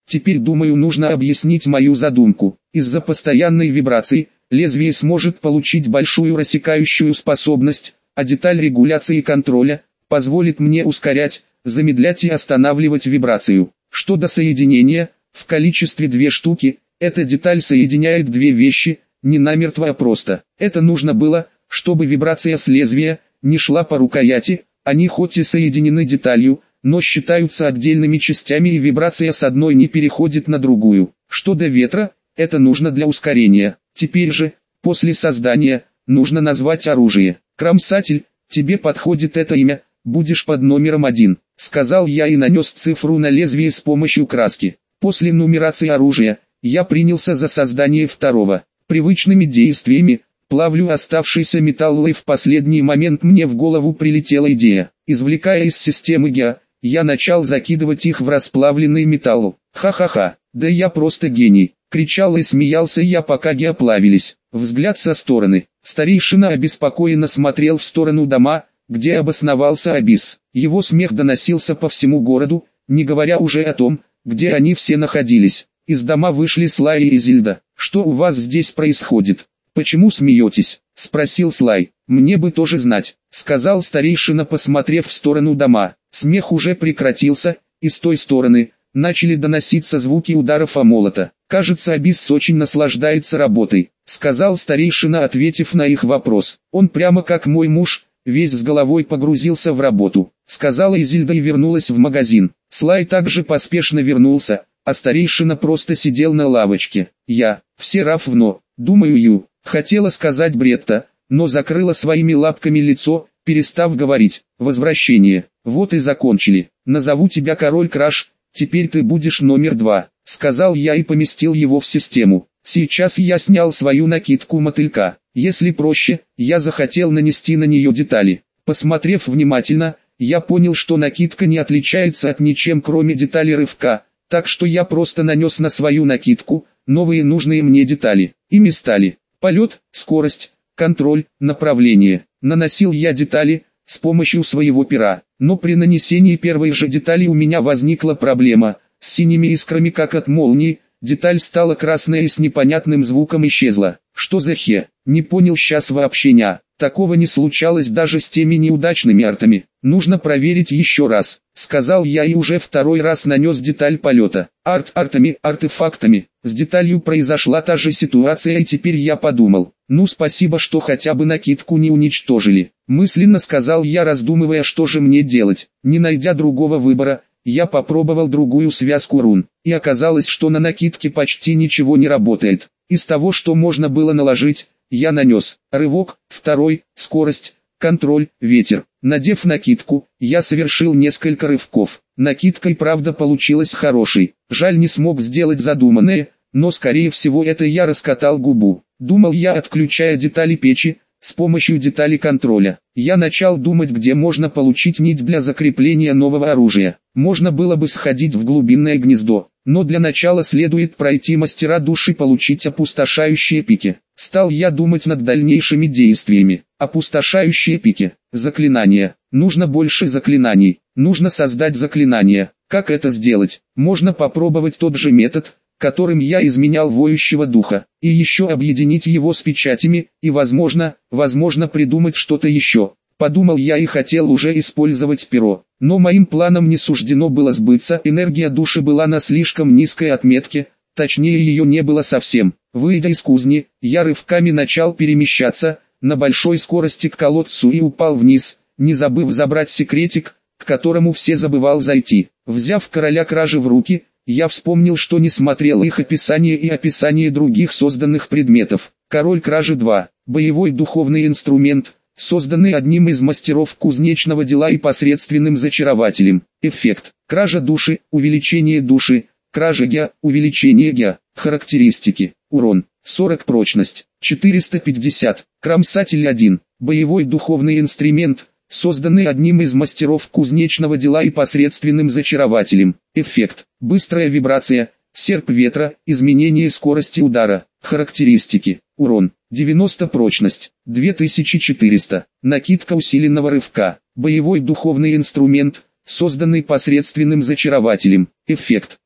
Теперь думаю, нужно объяснить мою задумку. Из-за постоянной вибрации, лезвие сможет получить большую рассекающую способность, а деталь регуляции и контроля позволит мне ускорять, замедлять и останавливать вибрацию. Что до соединения, в количестве 2 штуки, эта деталь соединяет 2 вещи, не намертво, а просто. Это нужно было, чтобы вибрация с лезвия не шла по рукояти, они хоть и соединены деталью, но считаются отдельными частями, и вибрация с одной не переходит на другую. Что до ветра, это нужно для ускорения. Теперь же, после создания, нужно назвать оружие. Кромсатель, тебе подходит это имя, будешь под номером 1, сказал я и нанес цифру на лезвие с помощью краски. После нумерации оружия, я принялся за создание второго. Привычными действиями, плавлю оставшийся металл, и в последний момент мне в голову прилетела идея. Извлекая из системы ГИА, я начал закидывать их в расплавленный металл. Ха-ха-ха, да я просто гений, кричал и смеялся я, пока ГИА плавились. Взгляд со стороны. Старейшина обеспокоенно смотрел в сторону дома, где обосновался Абис. Его смех доносился по всему городу, не говоря уже о том, где они все находились. Из дома вышли Слай и Изильда. «Что у вас здесь происходит? Почему смеетесь?» — спросил Слай. «Мне бы тоже знать», — сказал старейшина, посмотрев в сторону дома. Смех уже прекратился, и с той стороны начали доноситься звуки ударов о молота. «Кажется, Абис очень наслаждается работой», — сказал старейшина, ответив на их вопрос. «Он прямо как мой муж, весь с головой погрузился в работу», — сказала Изильда и вернулась в магазин. Слай также поспешно вернулся, а старейшина просто сидел на лавочке. «Я, все равно, думаю, Ю», — хотела сказать Бретта, но закрыла своими лапками лицо, перестав говорить. «Возвращение, вот и закончили. Назову тебя Король Краш, теперь ты будешь номер 2, сказал я и поместил его в систему. Сейчас я снял свою накидку мотылька. Если проще, я захотел нанести на нее детали. Посмотрев внимательно, я понял, что накидка не отличается от ничем, кроме детали рывка, так что я просто нанес на свою накидку новые нужные мне детали. Ими стали полет, скорость, контроль, направление. Наносил я детали с помощью своего пера, но при нанесении первой же детали у меня возникла проблема. С синими искрами, как от молнии, деталь стала красная и с непонятным звуком исчезла. Что за хе? Не понял сейчас вообще ня. Такого не случалось даже с теми неудачными артами. Нужно проверить еще раз, сказал я и уже второй раз нанес деталь полета. Артами, артефактами. С деталью произошла та же ситуация, и теперь я подумал, ну спасибо, что хотя бы накидку не уничтожили. Мысленно сказал я, раздумывая, что же мне делать. Не найдя другого выбора, я попробовал другую связку рун, и оказалось, что на накидке почти ничего не работает. Из того, что можно было наложить, я нанес рывок, второй, скорость, контроль, ветер. Надев накидку, я совершил несколько рывков. Накидка и правда получилась хорошей. Жаль, не смог сделать задуманное, но скорее всего это я раскатал губу. Думал я, отключая детали печи, с помощью детали контроля. Я начал думать, где можно получить нить для закрепления нового оружия. Можно было бы сходить в глубинное гнездо, но для начала следует пройти мастера души, получить опустошающие пики. Стал я думать над дальнейшими действиями. Опустошающие пики. Заклинания. Нужно больше заклинаний. Нужно создать заклинания. Как это сделать? Можно попробовать тот же метод, которым я изменял воющего духа, и еще объединить его с печатями, и возможно придумать что-то еще. Подумал я и хотел уже использовать перо, но моим планам не суждено было сбыться, энергия души была на слишком низкой отметке, точнее ее не было совсем. Выйдя из кузни, я рывками начал перемещаться на большой скорости к колодцу и упал вниз, не забыв забрать секретик, к которому все забывал зайти. Взяв Короля Кражи в руки, я вспомнил, что не смотрел их описание и описание других созданных предметов. Король Кражи 2. Боевой духовный инструмент, созданный одним из мастеров кузнечного дела и посредственным зачарователем. Эффект. Кража души, увеличение души, кража ГИА, увеличение ГИА. Характеристики. Урон. 40. Прочность. 450. Кромсатель 1. Боевой духовный инструмент, созданный одним из мастеров кузнечного дела и посредственным зачарователем. Эффект. Быстрая вибрация, серп ветра, изменение скорости удара. Характеристики. Урон. 90. Прочность. 2400. Накидка усиленного рывка. Боевой духовный инструмент, созданный посредственным зачарователем. Эффект.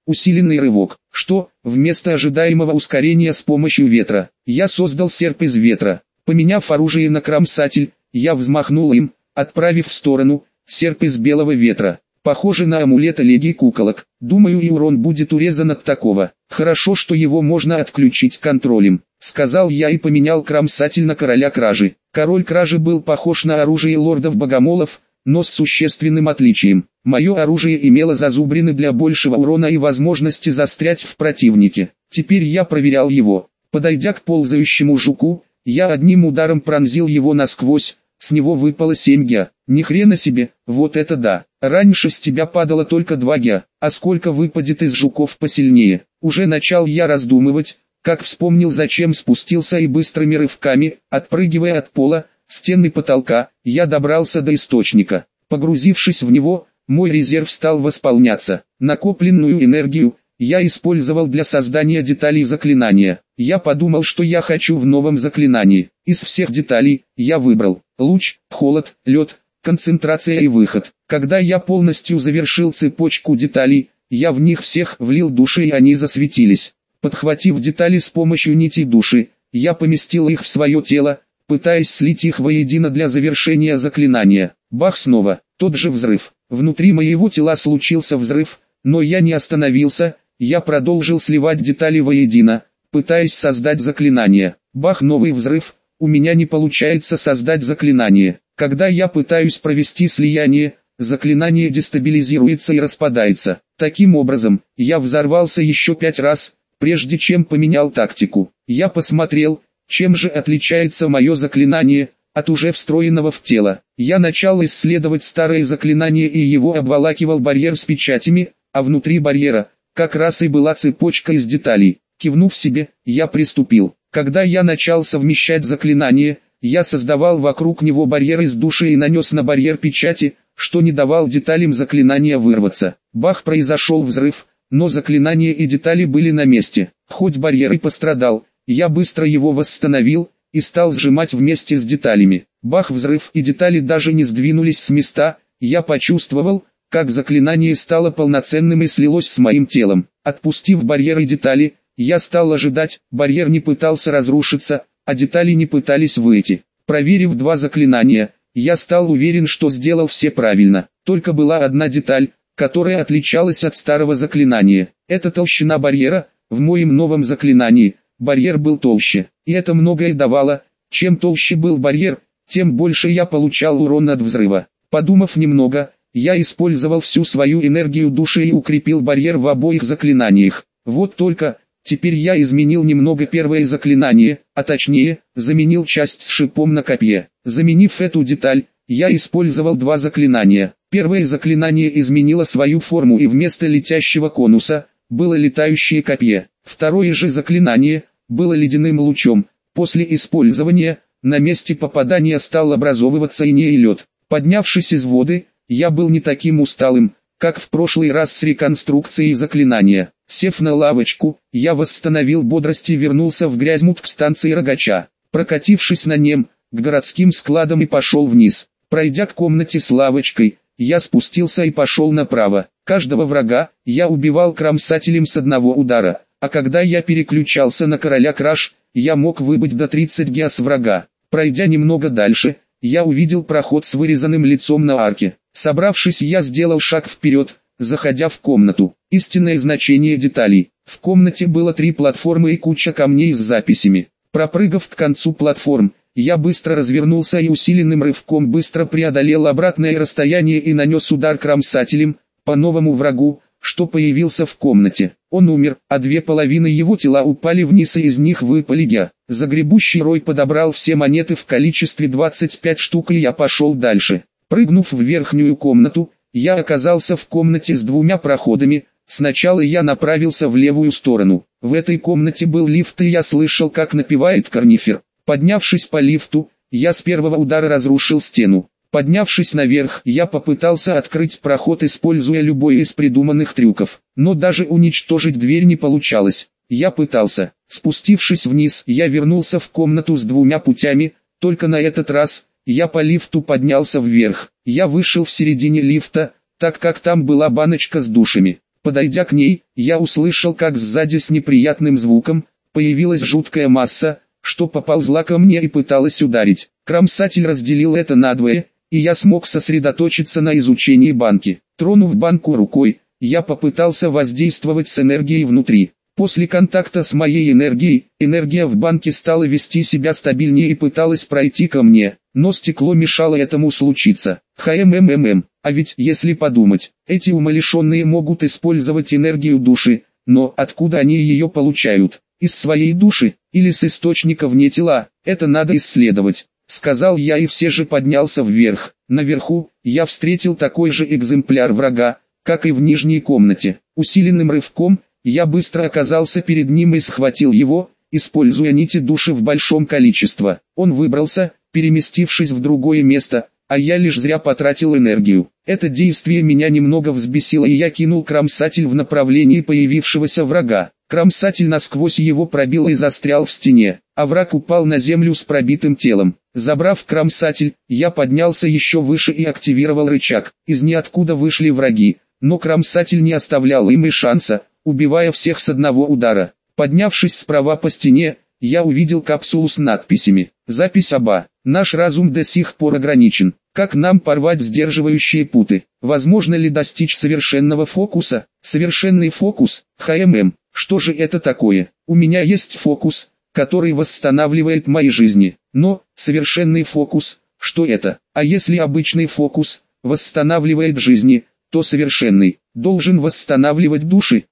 Усиленный рывок. Что, вместо ожидаемого ускорения с помощью ветра, я создал серп из ветра. Поменяв оружие на кромсатель, я взмахнул им, отправив в сторону серп из белого ветра. Похоже на амулет Легий куколок. Думаю, и урон будет урезан от такого. Хорошо, что его можно отключить контролем, сказал я и поменял кромсатель на короля кражи. Король кражи был похож на оружие лордов-богомолов, но с существенным отличием. Мое оружие имело зазубрины для большего урона и возможности застрять в противнике. Теперь я проверял его. Подойдя к ползающему жуку, я одним ударом пронзил его насквозь. С него выпало 7 гя. Ни хрена себе, вот это да. Раньше с тебя падало только 2 гя, а сколько выпадет из жуков посильнее. Уже начал я раздумывать, как вспомнил, зачем спустился, и быстрыми рывками, отпрыгивая от пола, стены потолка, я добрался до источника. Погрузившись в него, мой резерв стал восполняться. Накопленную энергию я использовал для создания деталей заклинания. Я подумал, что я хочу в новом заклинании. Из всех деталей я выбрал луч, холод, лед, концентрация и выход. Когда я полностью завершил цепочку деталей, я в них всех влил души, и они засветились. Подхватив детали с помощью нитей души, я поместил их в свое тело, пытаясь слить их воедино для завершения заклинания. Бах, снова тот же взрыв. Внутри моего тела случился взрыв, но я не остановился, я продолжил сливать детали воедино, пытаясь создать заклинание. Бах, новый взрыв. У меня не получается создать заклинание. Когда я пытаюсь провести слияние, заклинание дестабилизируется и распадается. Таким образом, я взорвался еще 5 раз, прежде чем поменял тактику. Я посмотрел, чем же отличается мое заклинание от уже встроенного в тело. Я начал исследовать старое заклинание, и его обволакивал барьер с печатями, а внутри барьера как раз и была цепочка из деталей. Кивнув себе, я приступил. Когда я начал совмещать заклинание, я создавал вокруг него барьер из души и нанес на барьер печати, что не давал деталям заклинания вырваться. Бах, произошел взрыв, но заклинание и детали были на месте. Хоть барьер и пострадал, я быстро его восстановил и стал сжимать вместе с деталями. Бах, взрыв, и детали даже не сдвинулись с места. Я почувствовал, как заклинание стало полноценным и слилось с моим телом. Отпустив барьер и детали, я стал ожидать. Барьер не пытался разрушиться, а детали не пытались выйти. Проверив 2 заклинания, я стал уверен, что сделал все правильно. Только была одна деталь, которая отличалась от старого заклинания. Это толщина барьера. В моем новом заклинании барьер был толще, и это многое давало. Чем толще был барьер, тем больше я получал урон от взрыва. Подумав немного, я использовал всю свою энергию души и укрепил барьер в обоих заклинаниях. Вот только, теперь я изменил немного первое заклинание, а точнее, заменил часть с шипом на копье. Заменив эту деталь, я использовал 2 заклинания. Первое заклинание изменило свою форму, и вместо летящего конуса было летающее копье. Второе же заклинание было ледяным лучом. После использования, на месте попадания стал образовываться иней и лед. Поднявшись из воды, я был не таким усталым, как в прошлый раз с реконструкцией заклинания. Сев на лавочку, я восстановил бодрость и вернулся в Грязьмут к станции Рогача. Прокатившись на нем, к городским складам и пошел вниз. Пройдя к комнате с лавочкой, я спустился и пошел направо. Каждого врага я убивал кромсателем с одного удара, а когда я переключался на короля краж, я мог выбить до 30 гя с врага. Пройдя немного дальше, я увидел проход с вырезанным лицом на арке. Собравшись, я сделал шаг вперед, заходя в комнату. Истинное значение деталей. В комнате было 3 платформы и куча камней с записями. Пропрыгав к концу платформ, я быстро развернулся и усиленным рывком быстро преодолел обратное расстояние и нанес удар кромсателем по новому врагу, что появился в комнате. Он умер, а 2 половины его тела упали вниз, и из них выпали гя. Загребущий рой подобрал все монеты в количестве 25 штук, и я пошел дальше. Прыгнув в верхнюю комнату, я оказался в комнате с 2 проходами. Сначала я направился в левую сторону. В этой комнате был лифт, и я слышал, как напевает Корнифер. Поднявшись по лифту, я с первого удара разрушил стену. Поднявшись наверх, я попытался открыть проход, используя любой из придуманных трюков. Но даже уничтожить дверь не получалось. Я пытался. Спустившись вниз, я вернулся в комнату с 2 путями, только на этот раз я по лифту поднялся вверх. Я вышел в середине лифта, так как там была баночка с душами. Подойдя к ней, я услышал, как сзади с неприятным звуком появилась жуткая масса, что поползла ко мне и пыталась ударить. Кромсатель разделил это надвое, и я смог сосредоточиться на изучении банки. Тронув банку рукой, я попытался воздействовать с энергией внутри. После контакта с моей энергией, энергия в банке стала вести себя стабильнее и пыталась пройти ко мне, но стекло мешало этому случиться. А ведь, если подумать, эти умалишенные могут использовать энергию души, но откуда они ее получают? Из своей души, или с источника вне тела? Это надо исследовать, сказал я и все же поднялся вверх. Наверху, я встретил такой же экземпляр врага, как и в нижней комнате. Усиленным рывком, я быстро оказался перед ним и схватил его, используя нити души в большом количестве. Он выбрался, переместившись в другое место, а я лишь зря потратил энергию. Это действие меня немного взбесило, и я кинул кромсатель в направлении появившегося врага. Кромсатель насквозь его пробил и застрял в стене, а враг упал на землю с пробитым телом. Забрав кромсатель, я поднялся еще выше и активировал рычаг. Из ниоткуда вышли враги, но кромсатель не оставлял им и шанса, убивая всех с одного удара. Поднявшись справа по стене, я увидел капсулу с надписями. Запись оба. Наш разум до сих пор ограничен. Как нам порвать сдерживающие путы? Возможно ли достичь совершенного фокуса? Совершенный фокус? Что же это такое? У меня есть фокус, который восстанавливает мои жизни. Но, совершенный фокус, что это? А если обычный фокус восстанавливает жизни, то совершенный должен восстанавливать души?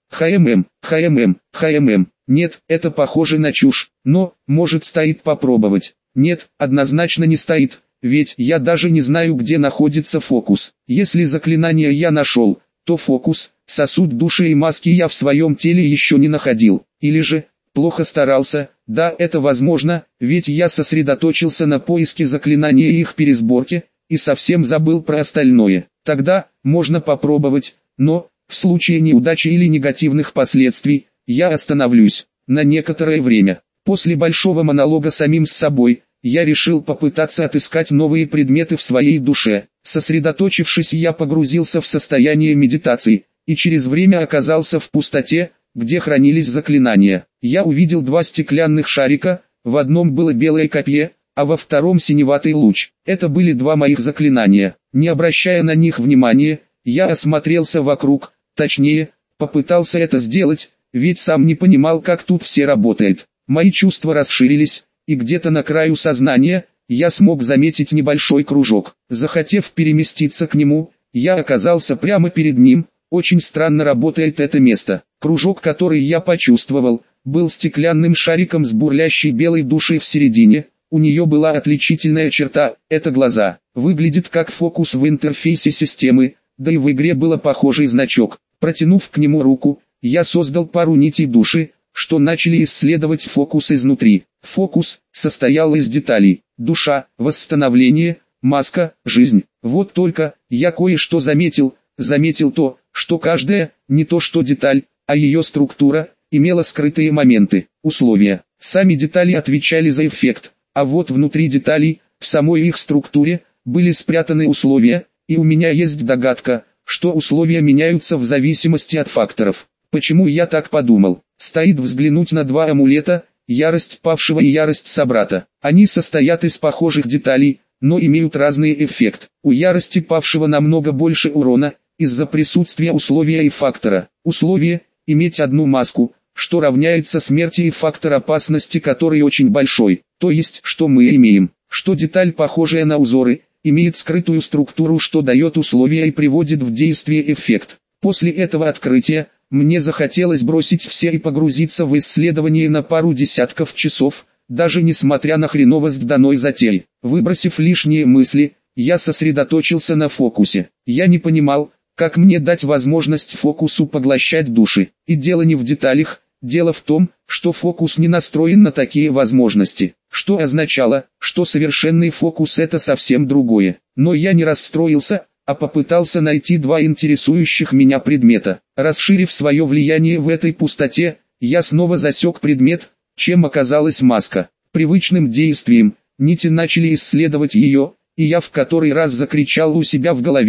Нет, это похоже на чушь, но, может, стоит попробовать. Нет, однозначно не стоит, ведь я даже не знаю, где находится фокус. Если заклинание я нашел, то фокус, сосуд души и маски я в своем теле еще не находил. Или же, плохо старался. Да, это возможно, ведь я сосредоточился на поиске заклинания и их пересборке, и совсем забыл про остальное. Тогда, можно попробовать, но, в случае неудачи или негативных последствий, я остановлюсь на некоторое время. После большого монолога самим с собой, я решил попытаться отыскать новые предметы в своей душе. Сосредоточившись, я погрузился в состояние медитации, и через время оказался в пустоте, где хранились заклинания. Я увидел два стеклянных шарика, в одном было белое копье, а во втором синеватый луч. Это были два моих заклинания. Не обращая на них внимания, я осмотрелся вокруг, точнее, попытался это сделать, ведь сам не понимал, как тут все работает. Мои чувства расширились, и где-то на краю сознания, я смог заметить небольшой кружок. Захотев переместиться к нему, я оказался прямо перед ним. Очень странно работает это место. Кружок, который я почувствовал, был стеклянным шариком с бурлящей белой душей в середине. У нее была отличительная черта – это глаза. Выглядит как фокус в интерфейсе системы, да и в игре был похожий значок. Протянув к нему руку, я создал пару нитей души, что начали исследовать фокус изнутри. Фокус состоял из деталей: душа, восстановление, маска, жизнь. Вот только, я кое-что заметил то, что каждая, не то что деталь, а ее структура, имела скрытые моменты, условия. Сами детали отвечали за эффект, а вот внутри деталей, в самой их структуре, были спрятаны условия, и у меня есть догадка, что условия меняются в зависимости от факторов. Почему я так подумал? Стоит взглянуть на два амулета, ярость павшего и ярость собрата. Они состоят из похожих деталей, но имеют разный эффект. У ярости павшего намного больше урона, из-за присутствия условия и фактора. Условие – иметь одну маску, что равняется смерти, и фактор опасности, который очень большой. То есть, что мы имеем? Что деталь, похожая на узоры, имеет скрытую структуру, что дает условия и приводит в действие эффект. После этого открытия, мне захотелось бросить все и погрузиться в исследование на пару десятков часов, даже несмотря на хреновость данной затеи. Выбросив лишние мысли, я сосредоточился на фокусе. Я не понимал, как мне дать возможность фокусу поглощать души. И дело не в деталях, дело в том, что фокус не настроен на такие возможности. Что означало, что совершенный фокус — это совсем другое. Но я не расстроился, а попытался найти два интересующих меня предмета. Расширив свое влияние в этой пустоте, я снова засек предмет, чем оказалась маска. Привычным действием, нити начали исследовать ее, и я в который раз закричал у себя в голове: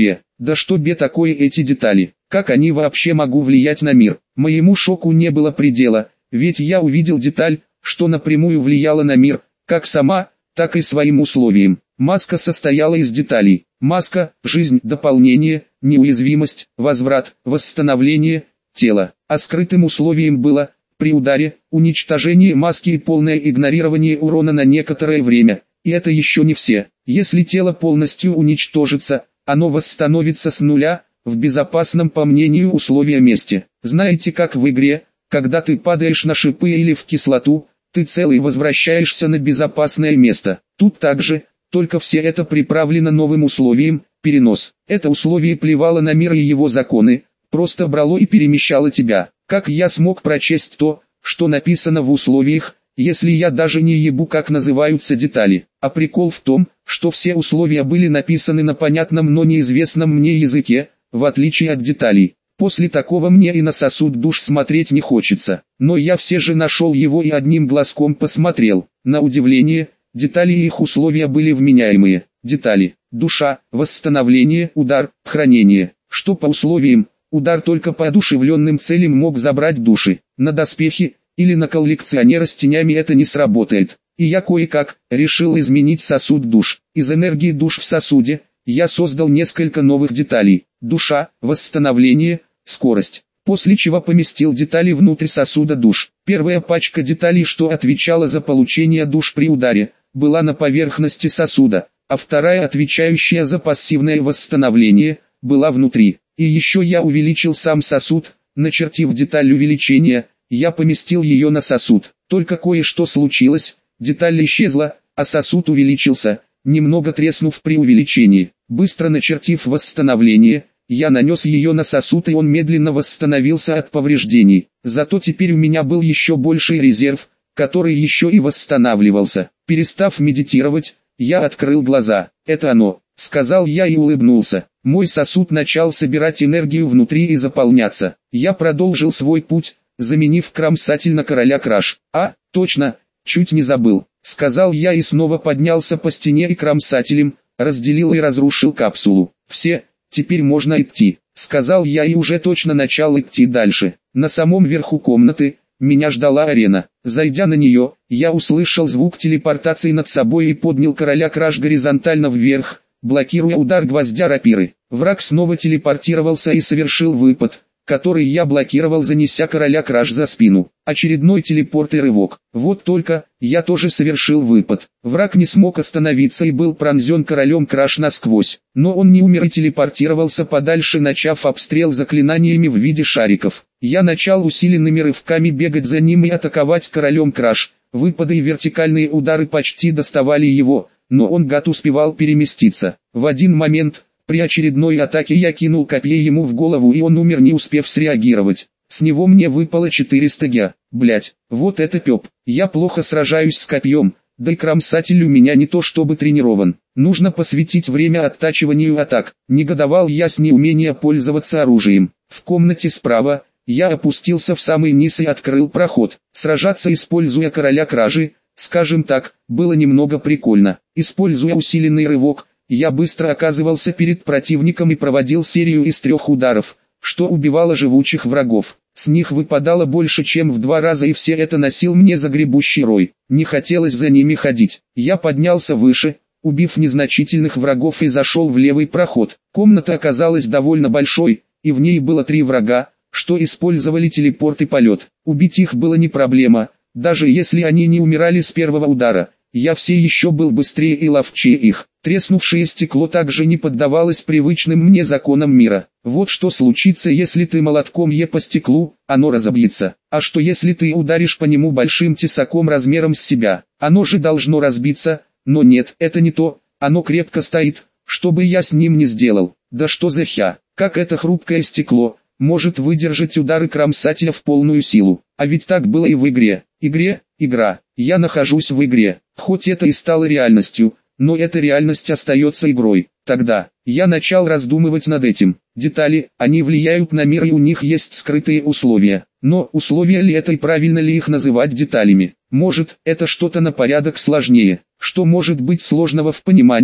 Да что бе такое эти детали? Как они вообще могут влиять на мир? Моему шоку не было предела, ведь я увидел деталь, что напрямую влияла на мир, как сама, так и своим условием. Маска состояла из деталей. Маска, жизнь, дополнение, неуязвимость, возврат, восстановление, тело. А скрытым условием было, при ударе, уничтожение маски и полное игнорирование урона на некоторое время. И это еще не все. Если тело полностью уничтожится, оно восстановится с нуля, в безопасном по мнению условия месте. Знаете, как в игре, когда ты падаешь на шипы или в кислоту, ты целый возвращаешься на безопасное место. Тут также, только все это приправлено новым условием, перенос. Это условие плевало на мир и его законы, просто брало и перемещало тебя. Как я смог прочесть то, что написано в условиях, если я даже не ебу, как называются детали? А прикол в том, что все условия были написаны на понятном, но неизвестном мне языке, в отличие от деталей. После такого мне и на сосуд душ смотреть не хочется. Но я все же нашел его и одним глазком посмотрел. На удивление, детали и их условия были вменяемые. Детали: душа, восстановление, удар, хранение. Что по условиям? Удар только по одушевленным целям мог забрать души. На доспехи или на коллекционера с тенями это не сработает. И я кое-как решил изменить сосуд душ. Из энергии душ в сосуде я создал несколько новых деталей: душа, восстановление, скорость. После чего поместил детали внутрь сосуда душ. Первая пачка деталей, что отвечала за получение душ при ударе, была на поверхности сосуда, а вторая, отвечающая за пассивное восстановление, была внутри. И еще я увеличил сам сосуд, начертив деталь увеличения, я поместил ее на сосуд. Только кое-что случилось, деталь исчезла, а сосуд увеличился, немного треснув при увеличении. Быстро начертив восстановление, я нанес ее на сосуд, и он медленно восстановился от повреждений. Зато теперь у меня был еще больший резерв, который еще и восстанавливался. Перестав медитировать, я открыл глаза. «Это оно», — сказал я и улыбнулся. Мой сосуд начал собирать энергию внутри и заполняться. Я продолжил свой путь, заменив кромсатель на короля краш. «А, точно, чуть не забыл», — сказал я и снова поднялся по стене и кромсателем разделил и разрушил капсулу. «Все, теперь можно идти», — сказал я и уже точно начал идти дальше. На самом верху комнаты меня ждала арена. Зайдя на нее, я услышал звук телепортации над собой и поднял короля краш горизонтально вверх, блокируя удар гвоздя рапиры. Враг снова телепортировался и совершил выпад, который я блокировал, занеся короля краш за спину. Очередной телепорт и рывок. Вот только, я тоже совершил выпад. Враг не смог остановиться и был пронзен королем краш насквозь. Но он не умер и телепортировался подальше, начав обстрел заклинаниями в виде шариков. Я начал усиленными рывками бегать за ним и атаковать королем краш. Выпады и вертикальные удары почти доставали его, но он гад успевал переместиться. В один момент, при очередной атаке я кинул копье ему в голову, и он умер, не успев среагировать. С него мне выпало 400 гя. Блять, вот это пёп. Я плохо сражаюсь с копьем, да и кромсатель у меня не то чтобы тренирован. Нужно посвятить время оттачиванию атак. Негодовал я с неумения пользоваться оружием. В комнате справа я опустился в самый низ и открыл проход. Сражаться, используя короля кражи, скажем так, было немного прикольно. Используя усиленный рывок, я быстро оказывался перед противником и проводил серию из 3 ударов, что убивало живучих врагов. С них выпадало больше, чем в 2 раза, и все это носил мне загребущий рой. Не хотелось за ними ходить. Я поднялся выше, убив незначительных врагов, и зашел в левый проход. Комната оказалась довольно большой, и в ней было 3 врага, что использовали телепорт и полет. Убить их было не проблема, даже если они не умирали с первого удара. Я все еще был быстрее и ловчее их. Треснувшее стекло также не поддавалось привычным мне законам мира. Вот что случится, если ты молотком по стеклу, оно разобьется. А что если ты ударишь по нему большим тесаком размером с себя? Оно же должно разбиться, но нет, это не то, оно крепко стоит, что бы я с ним не сделал. Да что за хя, как это хрупкое стекло может выдержать удары кромсателя в полную силу? А ведь так было и в игре. Игра. Я нахожусь в игре, хоть это и стало реальностью, но эта реальность остается игрой. Тогда я начал раздумывать над этим. Детали, они влияют на мир, и у них есть скрытые условия. Но условия ли это и правильно ли их называть деталями? Может, это что-то на порядок сложнее. Что может быть сложного в понимании,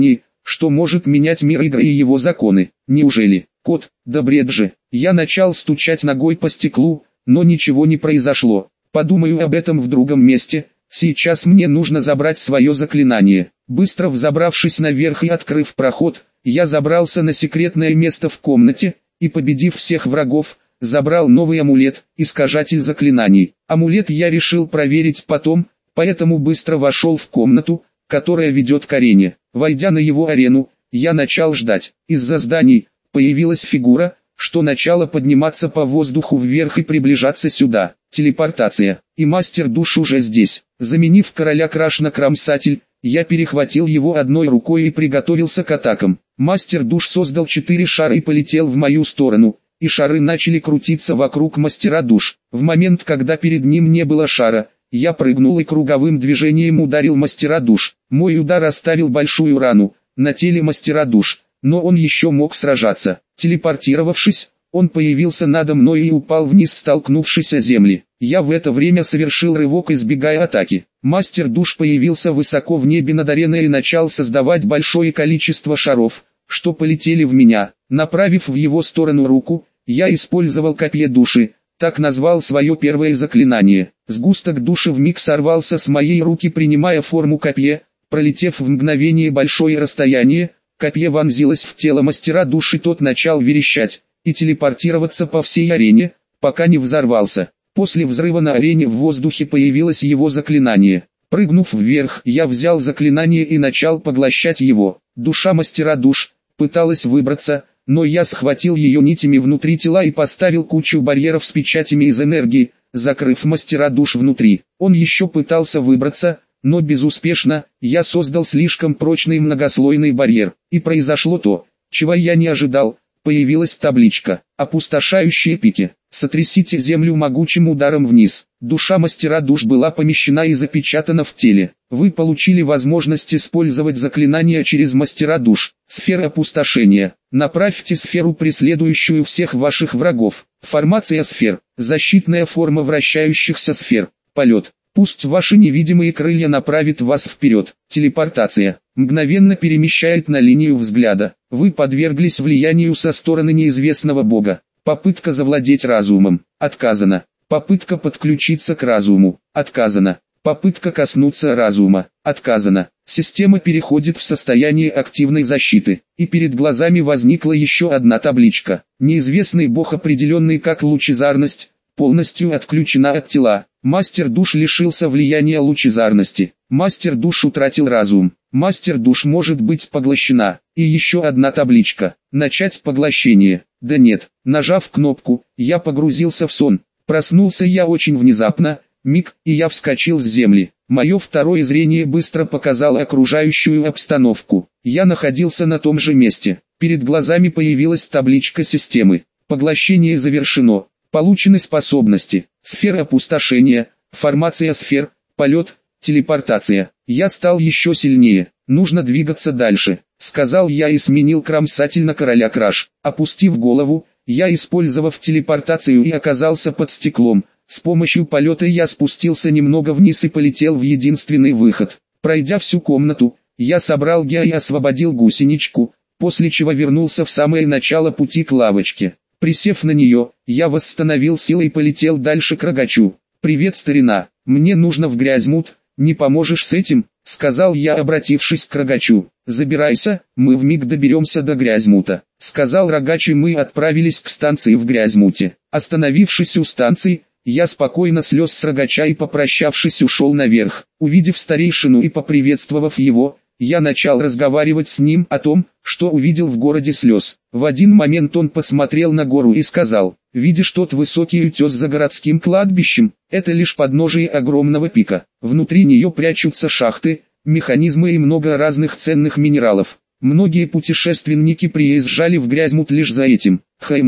что может менять мир игры и его законы. Неужели? Кот, да бред же. Я начал стучать ногой по стеклу, но ничего не произошло. Подумаю об этом в другом месте. Сейчас мне нужно забрать свое заклинание. Быстро взобравшись наверх и открыв проход, я забрался на секретное место в комнате, и победив всех врагов, забрал новый амулет, искажатель заклинаний. Амулет я решил проверить потом, поэтому быстро вошел в комнату, которая ведет к арене. Войдя на его арену, я начал ждать. Из-за зданий появилась фигура, что начала подниматься по воздуху вверх и приближаться сюда. Телепортация. И мастер душ уже здесь. Заменив короля Краш на кромсатель, я перехватил его одной рукой и приготовился к атакам. Мастер душ создал 4 шара и полетел в мою сторону, и шары начали крутиться вокруг мастера душ. В момент, когда перед ним не было шара, я прыгнул и круговым движением ударил мастера душ. Мой удар оставил большую рану на теле мастера душ, но он еще мог сражаться. Телепортировавшись, он появился надо мной и упал вниз, столкнувшись о земли. Я в это время совершил рывок, избегая атаки. Мастер душ появился высоко в небе над ареной и начал создавать большое количество шаров, что полетели в меня. Направив в его сторону руку, я использовал копье души, так назвал свое первое заклинание. Сгусток души вмиг сорвался с моей руки, принимая форму копья. Пролетев в мгновение большое расстояние, копье вонзилось в тело мастера души, тот начал верещать и телепортироваться по всей арене, пока не взорвался. После взрыва на арене в воздухе появилось его заклинание. Прыгнув вверх, я взял заклинание и начал поглощать его. Душа мастера душ пыталась выбраться, но я схватил ее нитями внутри тела и поставил кучу барьеров с печатями из энергии, закрыв мастера душ внутри. Он еще пытался выбраться, но безуспешно. Я создал слишком прочный многослойный барьер, и произошло то, чего я не ожидал. Появилась табличка «Опустошающие пики». Сотрясите землю могучим ударом вниз. Душа мастера душ была помещена и запечатана в теле. Вы получили возможность использовать заклинания через мастера душ. Сфера опустошения. Направьте сферу, преследующую всех ваших врагов. Формация сфер. Защитная форма вращающихся сфер. Полет. Пусть ваши невидимые крылья направят вас вперед. Телепортация. Мгновенно перемещает на линию взгляда. Вы подверглись влиянию со стороны неизвестного бога. Попытка завладеть разумом. Отказано. Попытка подключиться к разуму. Отказано. Попытка коснуться разума. Отказано. Система переходит в состояние активной защиты. И перед глазами возникла еще одна табличка. Неизвестный бог, определенный как лучезарность, полностью отключена от тела. Мастер душ лишился влияния лучезарности. Мастер душ утратил разум. Мастер душ может быть поглощена. И еще одна табличка. Начать поглощение. Да нет. Нажав кнопку, я погрузился в сон. Проснулся я очень внезапно. Миг, и я вскочил с земли. Мое второе зрение быстро показало окружающую обстановку. Я находился на том же месте. Перед глазами появилась табличка системы. Поглощение завершено. Получены способности. Сфера опустошения, формация сфер, полет, телепортация. Я стал еще сильнее. Нужно двигаться дальше, сказал я и сменил кромсатель на короля Краш. Опустив голову, я, использовав телепортацию, и оказался под стеклом. С помощью полета я спустился немного вниз и полетел в единственный выход. Пройдя всю комнату, я собрал геа и освободил гусеничку, после чего вернулся в самое начало пути к лавочке. Присев на нее, я восстановил силы и полетел дальше к рогачу. «Привет, старина, мне нужно в Грязьмут, не поможешь с этим?» — сказал я, обратившись к рогачу. «Забирайся, мы вмиг доберемся до Грязьмута», — сказал рогач, и мы отправились к станции в Грязьмуте. Остановившись у станции, я спокойно слез с рогача и, попрощавшись, ушел наверх. Увидев старейшину и поприветствовав его, я начал разговаривать с ним о том, что увидел в городе слез. В один момент он посмотрел на гору и сказал: «Видишь тот высокий утес за городским кладбищем? Это лишь подножие огромного пика. Внутри нее прячутся шахты, механизмы и много разных ценных минералов. Многие путешественники приезжали в Грязьмут лишь за этим.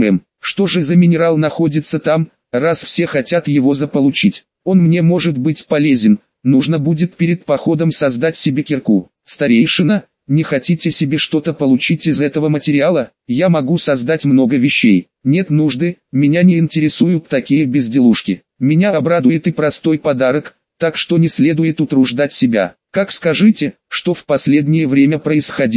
Что же за минерал находится там, раз все хотят его заполучить? Он мне может быть полезен. Нужно будет перед походом создать себе кирку». «Старейшина, не хотите себе что-то получить из этого материала? Я могу создать много вещей. Нет нужды, меня не интересуют такие безделушки. Меня обрадует и простой подарок, так что не следует утруждать себя. Как скажите, что в последнее время происходило?»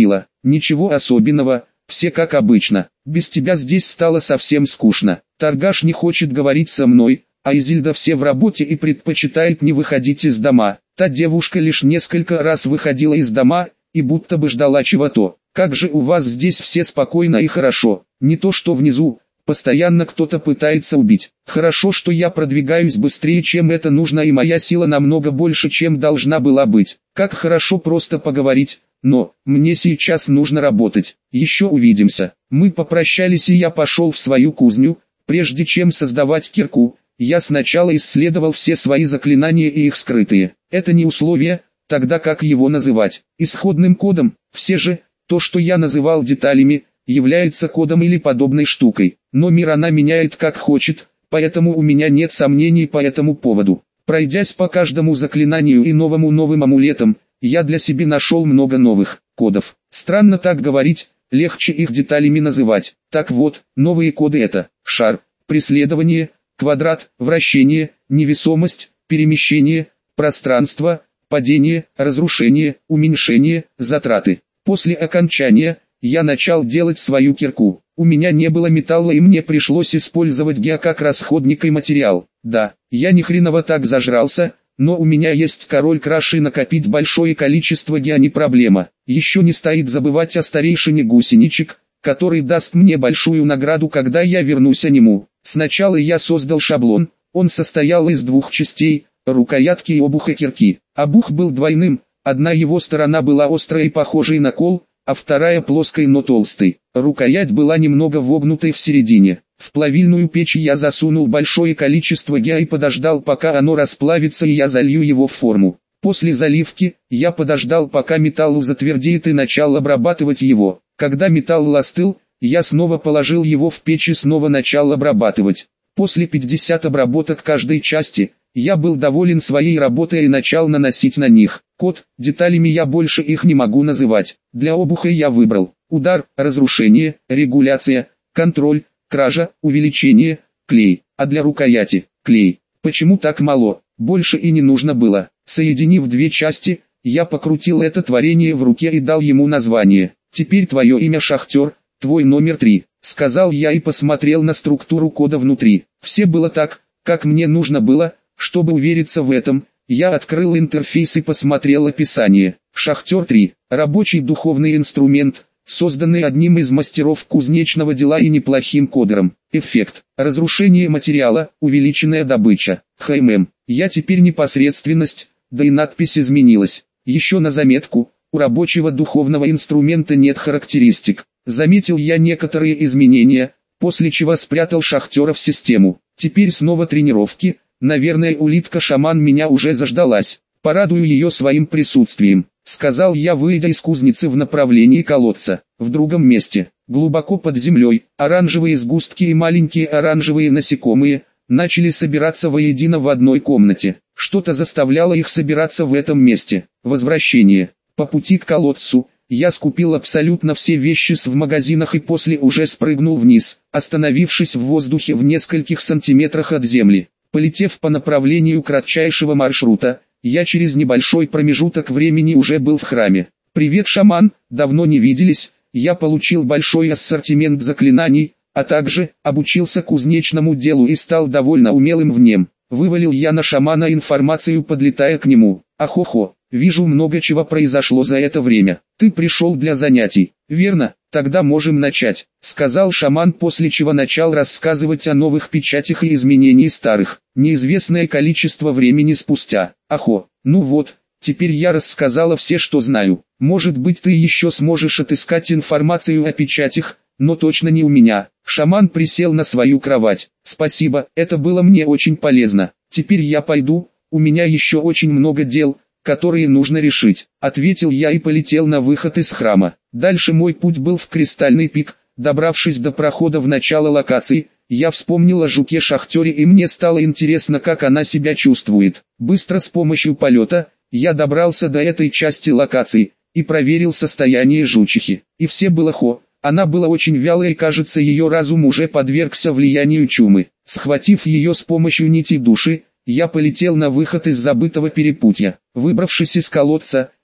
Ничего особенного, все как обычно. Без тебя здесь стало совсем скучно. Торгаш не хочет говорить со мной, а Изильда все в работе и предпочитает не выходить из дома. Та девушка лишь несколько раз выходила из дома, и будто бы ждала чего-то. Как же у вас здесь все спокойно и хорошо, не то что внизу, постоянно кто-то пытается убить. Хорошо, что я продвигаюсь быстрее, чем это нужно, и моя сила намного больше, чем должна была быть. Как хорошо просто поговорить, но мне сейчас нужно работать. Еще увидимся. Мы попрощались, и я пошел в свою кузню. Прежде чем создавать кирку, я сначала исследовал все свои заклинания и их скрытые. Это не условие, тогда как его называть? Исходным кодом. Все же, то, что я называл деталями, является кодом или подобной штукой. Но мир она меняет как хочет, поэтому у меня нет сомнений по этому поводу. Пройдясь по каждому заклинанию и новым амулетам, я для себя нашел много новых кодов. Странно так говорить, легче их деталями называть. Так вот, новые коды это шар, преследование, квадрат, вращение, невесомость, перемещение, пространство, падение, разрушение, уменьшение, затраты. После окончания, я начал делать свою кирку. У меня не было металла, и мне пришлось использовать гео как расходник и материал. Да, я ни хреново так зажрался, но у меня есть король краш, и накопить большое количество гео не проблема. Еще не стоит забывать о старейшине гусеничек, который даст мне большую награду, когда я вернусь к нему. Сначала я создал шаблон, он состоял из двух частей, рукоятки и обуха кирки. Обух был двойным, одна его сторона была острой и похожей на кол, а вторая плоской, но толстой. Рукоять была немного вогнутой в середине. В плавильную печь я засунул большое количество гео и подождал, пока оно расплавится, и я залью его в форму. После заливки, я подождал, пока металл затвердеет, и начал обрабатывать его. Когда металл остыл, я снова положил его в печь и снова начал обрабатывать. После 50 обработок каждой части, я был доволен своей работой и начал наносить на них код. Деталями я больше их не могу называть. Для обуха я выбрал удар, разрушение, регуляция, контроль, кража, увеличение, клей. А для рукояти клей. Почему так мало? Больше и не нужно было. Соединив две части, я покрутил это творение в руке и дал ему название. Теперь твое имя Шахтер, твой номер 3, сказал я и посмотрел на структуру кода внутри. Все было так, как мне нужно было. Чтобы увериться в этом, я открыл интерфейс и посмотрел описание. Шахтер 3. Рабочий духовный инструмент, созданный одним из мастеров кузнечного дела и неплохим кодером. Эффект. Разрушение материала, увеличенная добыча. Я теперь непосредственность, да и надпись изменилась. Еще на заметку, у рабочего духовного инструмента нет характеристик. Заметил я некоторые изменения, после чего спрятал шахтера в систему. Теперь снова тренировки. Наверное, улитка-шаман меня уже заждалась. Порадую ее своим присутствием, сказал я, выйдя из кузницы в направлении колодца. В другом месте, глубоко под землей, оранжевые сгустки и маленькие оранжевые насекомые начали собираться воедино в одной комнате. Что-то заставляло их собираться в этом месте. Возвращение. По пути к колодцу, я скупил абсолютно все вещи в магазинах и после уже спрыгнул вниз, остановившись в воздухе в нескольких сантиметрах от земли. Полетев по направлению кратчайшего маршрута, я через небольшой промежуток времени уже был в храме. «Привет, шаман, давно не виделись, я получил большой ассортимент заклинаний, а также обучился кузнечному делу и стал довольно умелым в нем», вывалил я на шамана информацию, подлетая к нему. «Ахохо, вижу, много чего произошло за это время. Ты пришел для занятий, верно? Тогда можем начать», сказал шаман, после чего начал рассказывать о новых печатях и изменении старых. Неизвестное количество времени спустя. «Ахо, ну вот, теперь я рассказала все, что знаю. Может быть, ты еще сможешь отыскать информацию о печатях, но точно не у меня». Шаман присел на свою кровать. «Спасибо, это было мне очень полезно. Теперь я пойду, у меня еще очень много дел, которые нужно решить», ответил я и полетел на выход из храма. Дальше мой путь был в Кристальный пик. Добравшись до прохода в начало локации, я вспомнил о жуке-шахтере, и мне стало интересно, как она себя чувствует. Быстро с помощью полета, я добрался до этой части локации и проверил состояние жучихи. И все было хо. Она была очень вялой, и кажется, ее разум уже подвергся влиянию чумы. Схватив ее с помощью нити души, я полетел на выход из забытого перепутья. Выбравшись из колодца,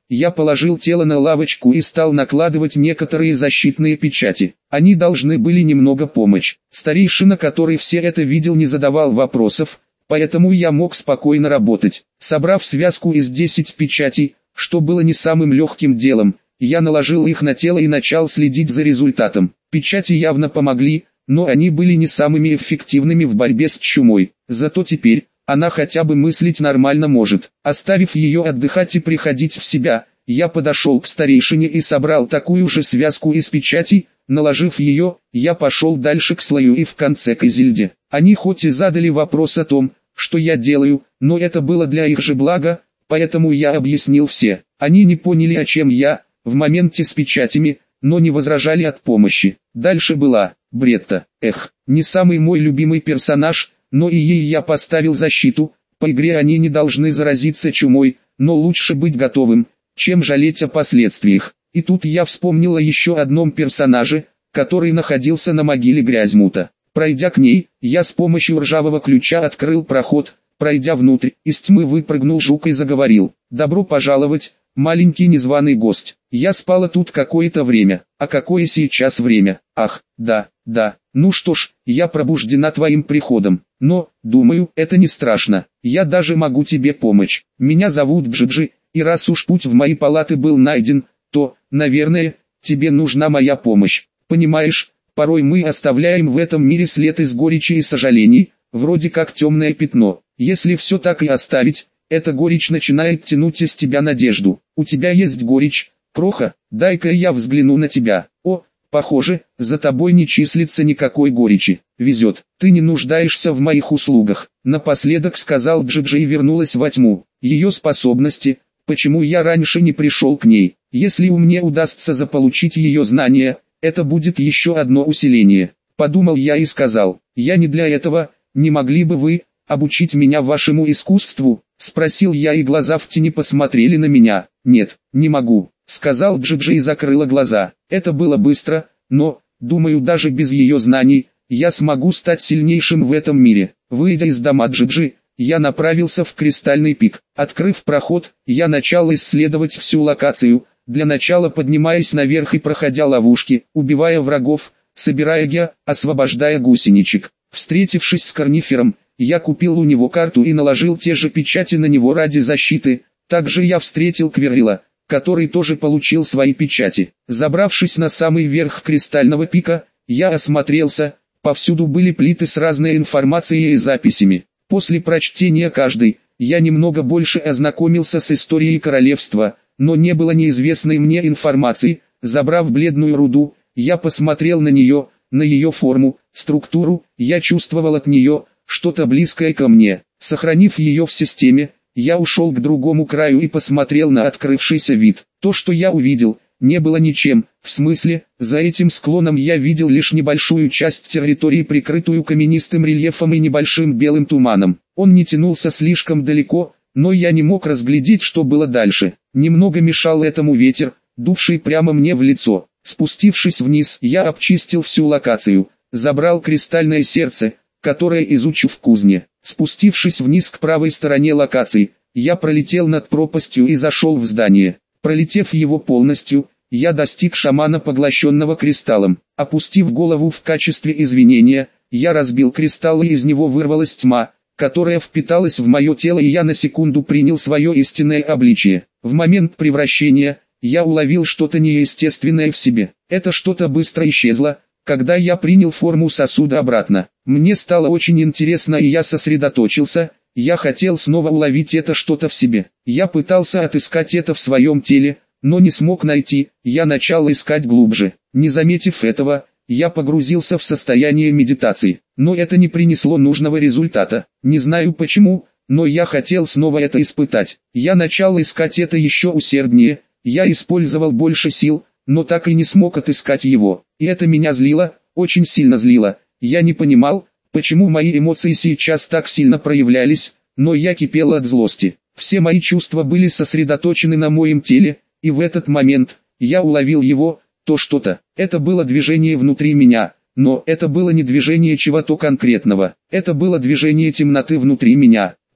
Я положил тело на лавочку и стал накладывать некоторые защитные печати. Они должны были немного помочь. Старейшина, который все это видел, не задавал вопросов, поэтому я мог спокойно работать. Собрав связку из 10 печатей, что было не самым легким делом, я наложил их на тело и начал следить за результатом. Печати явно помогли, но они были не самыми эффективными в борьбе с чумой. Зато теперь она хотя бы мыслить нормально может. Оставив ее отдыхать и приходить в себя, я подошел к старейшине и собрал такую же связку из печатей. Наложив ее, я пошел дальше к Слою и в конце к Изильде. Они хоть и задали вопрос о том, что я делаю, но это было для их же блага, поэтому я объяснил все. Они не поняли, о чем я, в моменте с печатями, но не возражали от помощи. Дальше была Бретта. Не самый мой любимый персонаж, но и ей я поставил защиту. По игре они не должны заразиться чумой, но лучше быть готовым, чем жалеть о последствиях. И тут я вспомнил о еще одном персонаже, который находился на могиле Грязьмута. Пройдя к ней, я с помощью ржавого ключа открыл проход. Пройдя внутрь, из тьмы выпрыгнул жук и заговорил: «Добро пожаловать, маленький незваный гость. Я спала тут какое-то время. А какое сейчас время? Ах, да. Ну что ж, я пробуждена твоим приходом. Но, думаю, это не страшно. Я даже могу тебе помочь. Меня зовут Джиджи, и раз уж путь в мои палаты был найден, то, наверное, тебе нужна моя помощь. Понимаешь, порой мы оставляем в этом мире след из горечи и сожалений, вроде как темное пятно. Если все так и оставить, эта горечь начинает тянуть из тебя надежду. У тебя есть горечь, кроха? Дай-ка я взгляну на тебя. О, похоже, за тобой не числится никакой горечи. Везет, ты не нуждаешься в моих услугах. Напоследок сказал Джиджи и вернулась во тьму. Ее способности, почему я раньше не пришел к ней? Если мне удастся заполучить ее знания, это будет еще одно усиление. Подумал я и сказал: я не для этого. Не могли бы вы обучить меня вашему искусству? Спросил я, и глаза в тени посмотрели на меня. Нет, не могу, сказал Джиджи и закрыла глаза. Это было быстро, но, думаю, даже без ее знаний, я смогу стать сильнейшим в этом мире. Выйдя из дома Джиджи, я направился в Кристальный пик. Открыв проход, я начал исследовать всю локацию, для начала поднимаясь наверх и проходя ловушки, убивая врагов, собирая геа, освобождая гусеничек. Встретившись с Корнифером, я купил у него карту и наложил те же печати на него ради защиты. Также я встретил Квиррила, который тоже получил свои печати. Забравшись на самый верх Кристального пика, я осмотрелся. Повсюду были плиты с разной информацией и записями. После прочтения каждой, я немного больше ознакомился с историей королевства, но не было неизвестной мне информации. Забрав бледную руду, я посмотрел на нее, на ее форму, структуру. Я чувствовал от нее что-то близкое ко мне. Сохранив ее в системе, я ушел к другому краю и посмотрел на открывшийся вид. То, что я увидел, не было ничем. В смысле, за этим склоном я видел лишь небольшую часть территории, прикрытую каменистым рельефом и небольшим белым туманом. Он не тянулся слишком далеко, но я не мог разглядеть, что было дальше. Немного мешал этому ветер, дувший прямо мне в лицо. Спустившись вниз, я обчистил всю локацию, забрал кристальное сердце, которое изучу в кузне. Спустившись вниз к правой стороне локации, я пролетел над пропастью и зашел в здание. Пролетев его полностью, я достиг шамана, поглощенного кристаллом. Опустив голову в качестве извинения, я разбил кристалл, и из него вырвалась тьма, которая впиталась в мое тело, и я на секунду принял свое истинное обличие. В момент превращения, я уловил что-то неестественное в себе. Это что-то быстро исчезло, когда я принял форму сосуда обратно. Мне стало очень интересно, и я сосредоточился. Я хотел снова уловить это что-то в себе. Я пытался отыскать это в своем теле, но не смог найти. Я начал искать глубже. Не заметив этого, я погрузился в состояние медитации. Но это не принесло нужного результата. Не знаю почему, но я хотел снова это испытать. Я начал искать это еще усерднее. Я использовал больше сил, но так и не смог отыскать его. И это меня злило, очень сильно злило. Я не понимал, почему мои эмоции сейчас так сильно проявлялись, но я кипел от злости. Все мои чувства были сосредоточены на моем теле, и в этот момент я уловил его, то что-то. Это было движение внутри меня, но это было не движение чего-то конкретного. Это было движение темноты внутри меня.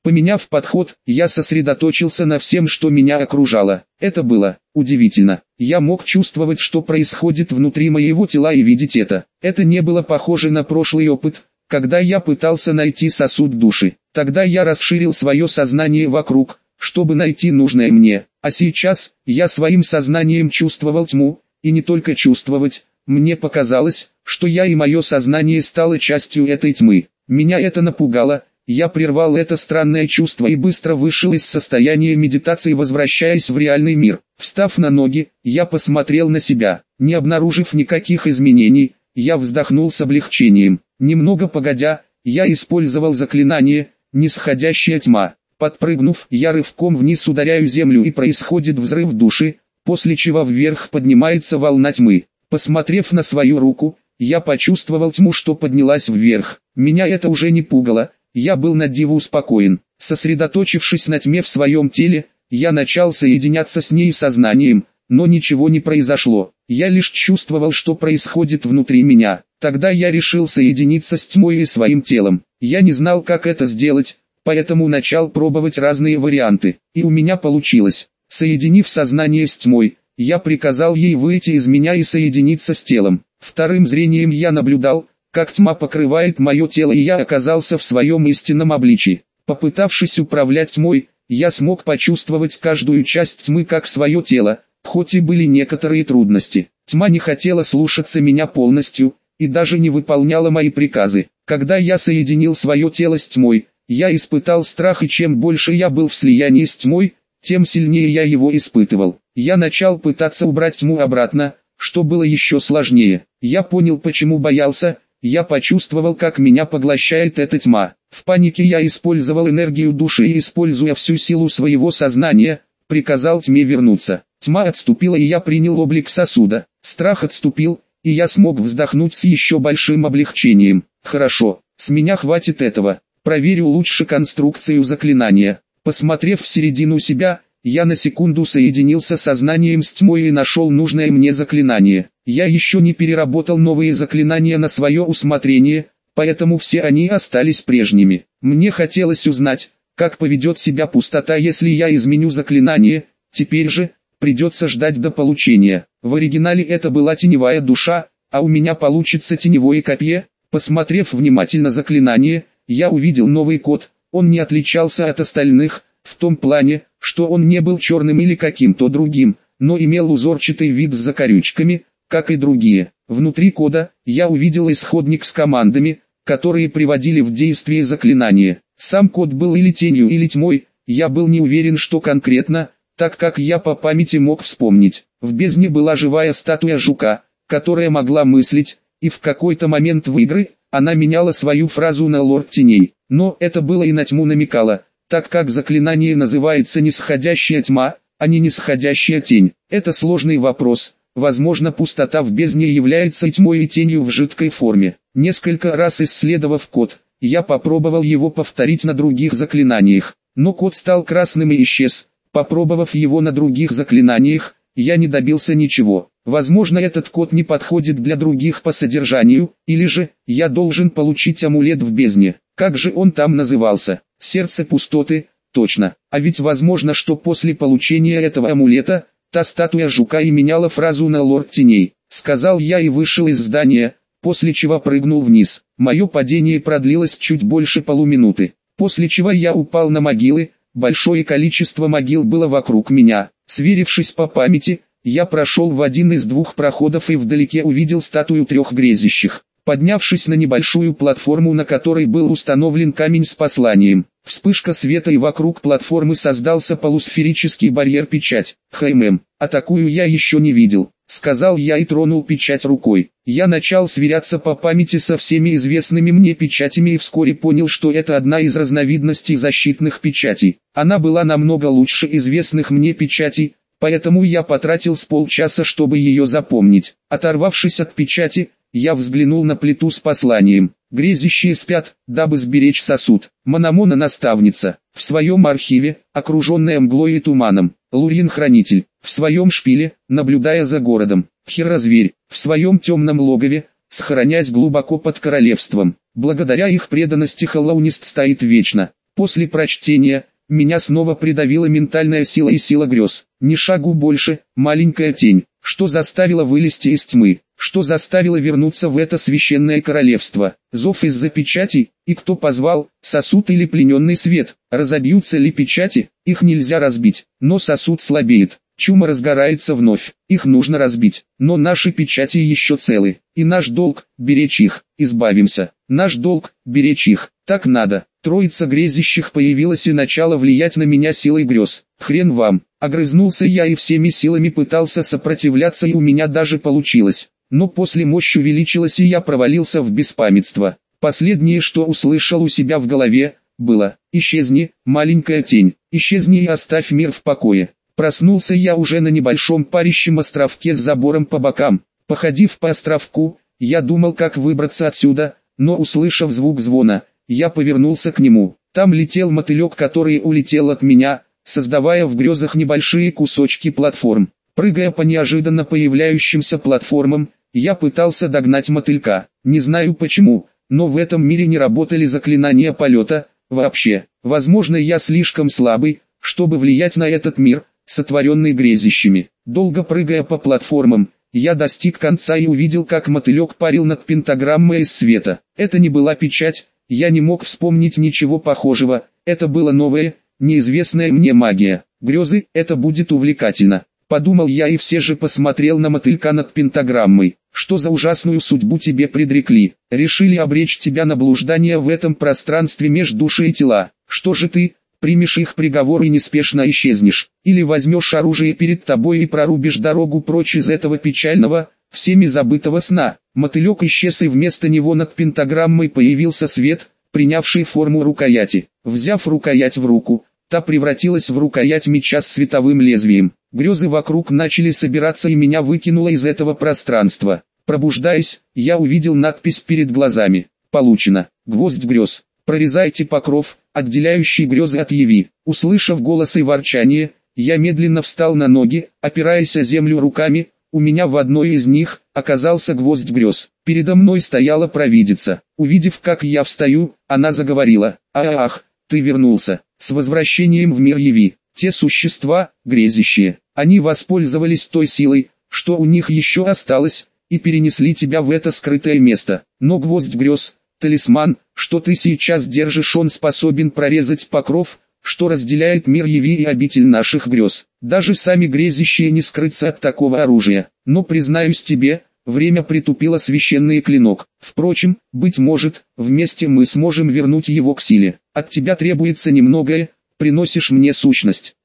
Поменяв подход, я сосредоточился на всем, что меня окружало. Это было удивительно. Я мог чувствовать, что происходит внутри моего тела, и видеть это. Это не было похоже на прошлый опыт, когда я пытался найти сосуд души. Тогда я расширил свое сознание вокруг, чтобы найти нужное мне. А сейчас, я своим сознанием чувствовал тьму, и не только чувствовать. Мне показалось, что я и мое сознание стало частью этой тьмы. Меня это напугало. Я прервал это странное чувство и быстро вышел из состояния медитации, возвращаясь в реальный мир. Встав на ноги, я посмотрел на себя. Не обнаружив никаких изменений, я вздохнул с облегчением. Немного погодя, я использовал заклинание «Нисходящая тьма». Подпрыгнув, я рывком вниз ударяю землю, и происходит взрыв души, после чего вверх поднимается волна тьмы. Посмотрев на свою руку, я почувствовал тьму, что поднялась вверх. Меня это уже не пугало. Я был на диво успокоен. Сосредоточившись на тьме в своем теле, я начал соединяться с ней сознанием, но ничего не произошло. Я лишь чувствовал, что происходит внутри меня. Тогда я решил соединиться с тьмой и своим телом. Я не знал, как это сделать, поэтому начал пробовать разные варианты. И у меня получилось. Соединив сознание с тьмой, я приказал ей выйти из меня и соединиться с телом. Вторым зрением я наблюдал, как тьма покрывает мое тело, и я оказался в своем истинном обличии. Попытавшись управлять тьмой, я смог почувствовать каждую часть тьмы как свое тело, хоть и были некоторые трудности. Тьма не хотела слушаться меня полностью, и даже не выполняла мои приказы. Когда я соединил свое тело с тьмой, я испытал страх, и чем больше я был в слиянии с тьмой, тем сильнее я его испытывал. Я начал пытаться убрать тьму обратно, что было еще сложнее. Я понял, почему боялся. Я почувствовал, как меня поглощает эта тьма. В панике я использовал энергию души и, используя всю силу своего сознания, приказал тьме вернуться. Тьма отступила, и я принял облик сосуда. Страх отступил, и я смог вздохнуть с еще большим облегчением. Хорошо, с меня хватит этого. Проверю лучше конструкцию заклинания. Посмотрев в середину себя, я на секунду соединился сознанием с тьмой и нашел нужное мне заклинание. Я еще не переработал новые заклинания на свое усмотрение, поэтому все они остались прежними. Мне хотелось узнать, как поведет себя пустота, если я изменю заклинание. Теперь же придется ждать до получения. В оригинале это была теневая душа, а у меня получится теневое копье. Посмотрев внимательно заклинание, я увидел новый код. Он не отличался от остальных, в том плане, что он не был черным или каким-то другим, но имел узорчатый вид с закорючками, как и другие. Внутри кода я увидел исходник с командами, которые приводили в действие заклинание. Сам код был или тенью, или тьмой, я был не уверен, что конкретно, так как я по памяти мог вспомнить. В бездне была живая статуя жука, которая могла мыслить, и в какой-то момент в игры она меняла свою фразу на лорд теней. Но это было и на тьму намекало, так как заклинание называется «Нисходящая тьма», а не «Нисходящая тень». Это сложный вопрос. Возможно, пустота в бездне является и тьмой, и тенью в жидкой форме. Несколько раз исследовав код, я попробовал его повторить на других заклинаниях, но код стал красным и исчез. Попробовав его на других заклинаниях, я не добился ничего. Возможно, этот код не подходит для других по содержанию, или же я должен получить амулет в бездне. Как же он там назывался? Сердце пустоты, точно. А ведь возможно, что после получения этого амулета, та статуя жука и меняла фразу на лорд теней. Сказал я и вышел из здания, после чего прыгнул вниз. Мое падение продлилось чуть больше полуминуты. После чего я упал на могилы, большое количество могил было вокруг меня. Сверившись по памяти, я прошел в один из двух проходов и вдалеке увидел статую трех грезящих. Поднявшись на небольшую платформу, на которой был установлен камень с посланием, вспышка света, и вокруг платформы создался полусферический барьер-печать. А такую я еще не видел, сказал я и тронул печать рукой. Я начал сверяться по памяти со всеми известными мне печатями и вскоре понял, что это одна из разновидностей защитных печатей. Она была намного лучше известных мне печатей, поэтому я потратил с полчаса, чтобы ее запомнить. Оторвавшись от печати, я взглянул на плиту с посланием. Грезящие спят, дабы сберечь сосуд. Манамона наставница. В своем архиве, окруженная мглой и туманом. Лурьин хранитель. В своем шпиле, наблюдая за городом. Хера-зверь. В своем темном логове, схоронясь глубоко под королевством. Благодаря их преданности Хэллоунист стоит вечно. После прочтения, меня снова придавила ментальная сила и сила грез. Ни шагу больше, маленькая тень, что заставило вылезти из тьмы, что заставило вернуться в это священное королевство. Зов из-за печати, и кто позвал, сосуд или плененный свет, разобьются ли печати, их нельзя разбить, но сосуд слабеет. Чума разгорается вновь, их нужно разбить, но наши печати еще целы, и наш долг – беречь их, избавимся, наш долг – беречь их, так надо. Троица грезящих появилась и начала влиять на меня силой грез. Хрен вам, огрызнулся я и всеми силами пытался сопротивляться, и у меня даже получилось. Но после мощь увеличилась, и я провалился в беспамятство. Последнее, что услышал у себя в голове, было: «Исчезни, маленькая тень, исчезни и оставь мир в покое». Проснулся я уже на небольшом парящем островке с забором по бокам. Походив по островку, я думал, как выбраться отсюда, но услышав звук звона, я повернулся к нему. Там летел мотылек, который улетел от меня, создавая в грезах небольшие кусочки платформ. Прыгая по неожиданно появляющимся платформам, я пытался догнать мотылька. Не знаю почему, но в этом мире не работали заклинания полета, вообще. Возможно, я слишком слабый, чтобы влиять на этот мир, сотворенный грезящими. Долго прыгая по платформам, я достиг конца и увидел, как мотылек парил над пентаграммой из света. Это не была печать, я не мог вспомнить ничего похожего, это была новая, неизвестная мне магия. Грезы, это будет увлекательно. Подумал я и все же посмотрел на мотылька над пентаграммой. Что за ужасную судьбу тебе предрекли? Решили обречь тебя на блуждание в этом пространстве меж души и тела. Что же ты? Примешь их приговор и неспешно исчезнешь, или возьмешь оружие перед тобой и прорубишь дорогу прочь из этого печального, всеми забытого сна. Мотылек исчез, и вместо него над пентаграммой появился свет, принявший форму рукояти. Взяв рукоять в руку, та превратилась в рукоять меча с световым лезвием. Грезы вокруг начали собираться, и меня выкинуло из этого пространства. Пробуждаясь, я увидел надпись перед глазами: «Получено. Гвоздь грез. Прорезайте покров, отделяющий грезы от яви». Услышав голос и ворчание, я медленно встал на ноги, опираясь о землю руками. У меня в одной из них оказался гвоздь грез. Передо мной стояла провидица. Увидев, как я встаю, она заговорила: «Ах, ты вернулся! С возвращением в мир яви!» Те существа, грезящие, они воспользовались той силой, что у них еще осталось, и перенесли тебя в это скрытое место. Но гвоздь грез, талисман, что ты сейчас держишь, он способен прорезать покров, что разделяет мир яви и обитель наших грез. Даже сами грезящие не скрыться от такого оружия. Но признаюсь тебе, время притупило священный клинок. Впрочем, быть может, вместе мы сможем вернуть его к силе. От тебя требуется немногое. Приносишь мне сущность,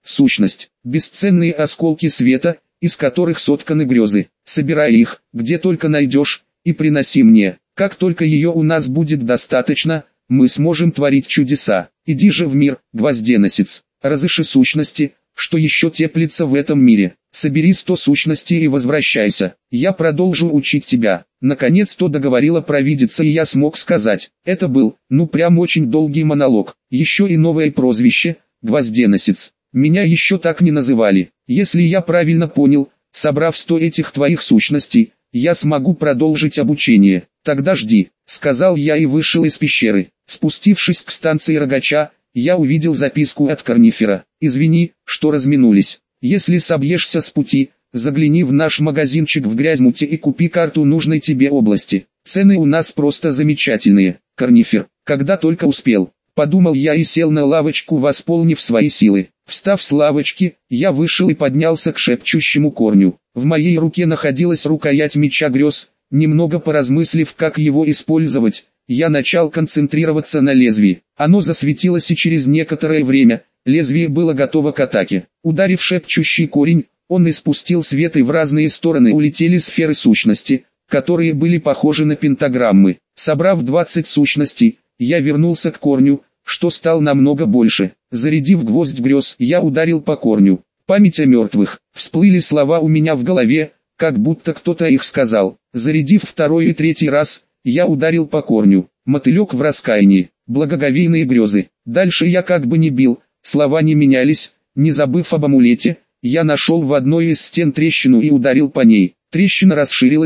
бесценные осколки света, из которых сотканы грезы. Собирай их, где только найдешь, и приноси мне. Как только ее у нас будет достаточно, мы сможем творить чудеса. Иди же в мир, гвозденосец, разыщи сущности, что еще теплится в этом мире. Собери 100 сущностей и возвращайся. Я продолжу учить тебя». Наконец-то договорила провидица, и я смог сказать. Это был, прям очень долгий монолог. Еще и новое прозвище – гвозденосец. Меня еще так не называли. Если я правильно понял, собрав 100 этих твоих сущностей, я смогу продолжить обучение. Тогда жди, сказал я и вышел из пещеры. Спустившись к станции Рогача, я увидел записку от Корнифера. «Извини, что разминулись. Если собьешься с пути, загляни в наш магазинчик в Грязьмуте и купи карту нужной тебе области. Цены у нас просто замечательные». Корнифер, когда только успел, подумал я и сел на лавочку, восполнив свои силы. Встав с лавочки, я вышел и поднялся к шепчущему корню. В моей руке находилась рукоять меча грез. Немного поразмыслив, как его использовать, я начал концентрироваться на лезвии. Оно засветилось, и через некоторое время лезвие было готово к атаке. Ударив шепчущий корень, он испустил свет, и в разные стороны улетели сферы сущности, которые были похожи на пентаграммы. Собрав 20 сущностей, я вернулся к корню, что стал намного больше. Зарядив гвоздь грез, я ударил по корню. Память о мертвых. Всплыли слова у меня в голове, как будто кто-то их сказал. Зарядив второй и третий раз, я ударил по корню. Мотылек в раскаянии. Благоговейные грезы. Дальше я как бы не бил, слова не менялись. Не забыв об амулете, я нашел в одной из стен трещину и ударил по ней. Трещина расширилась,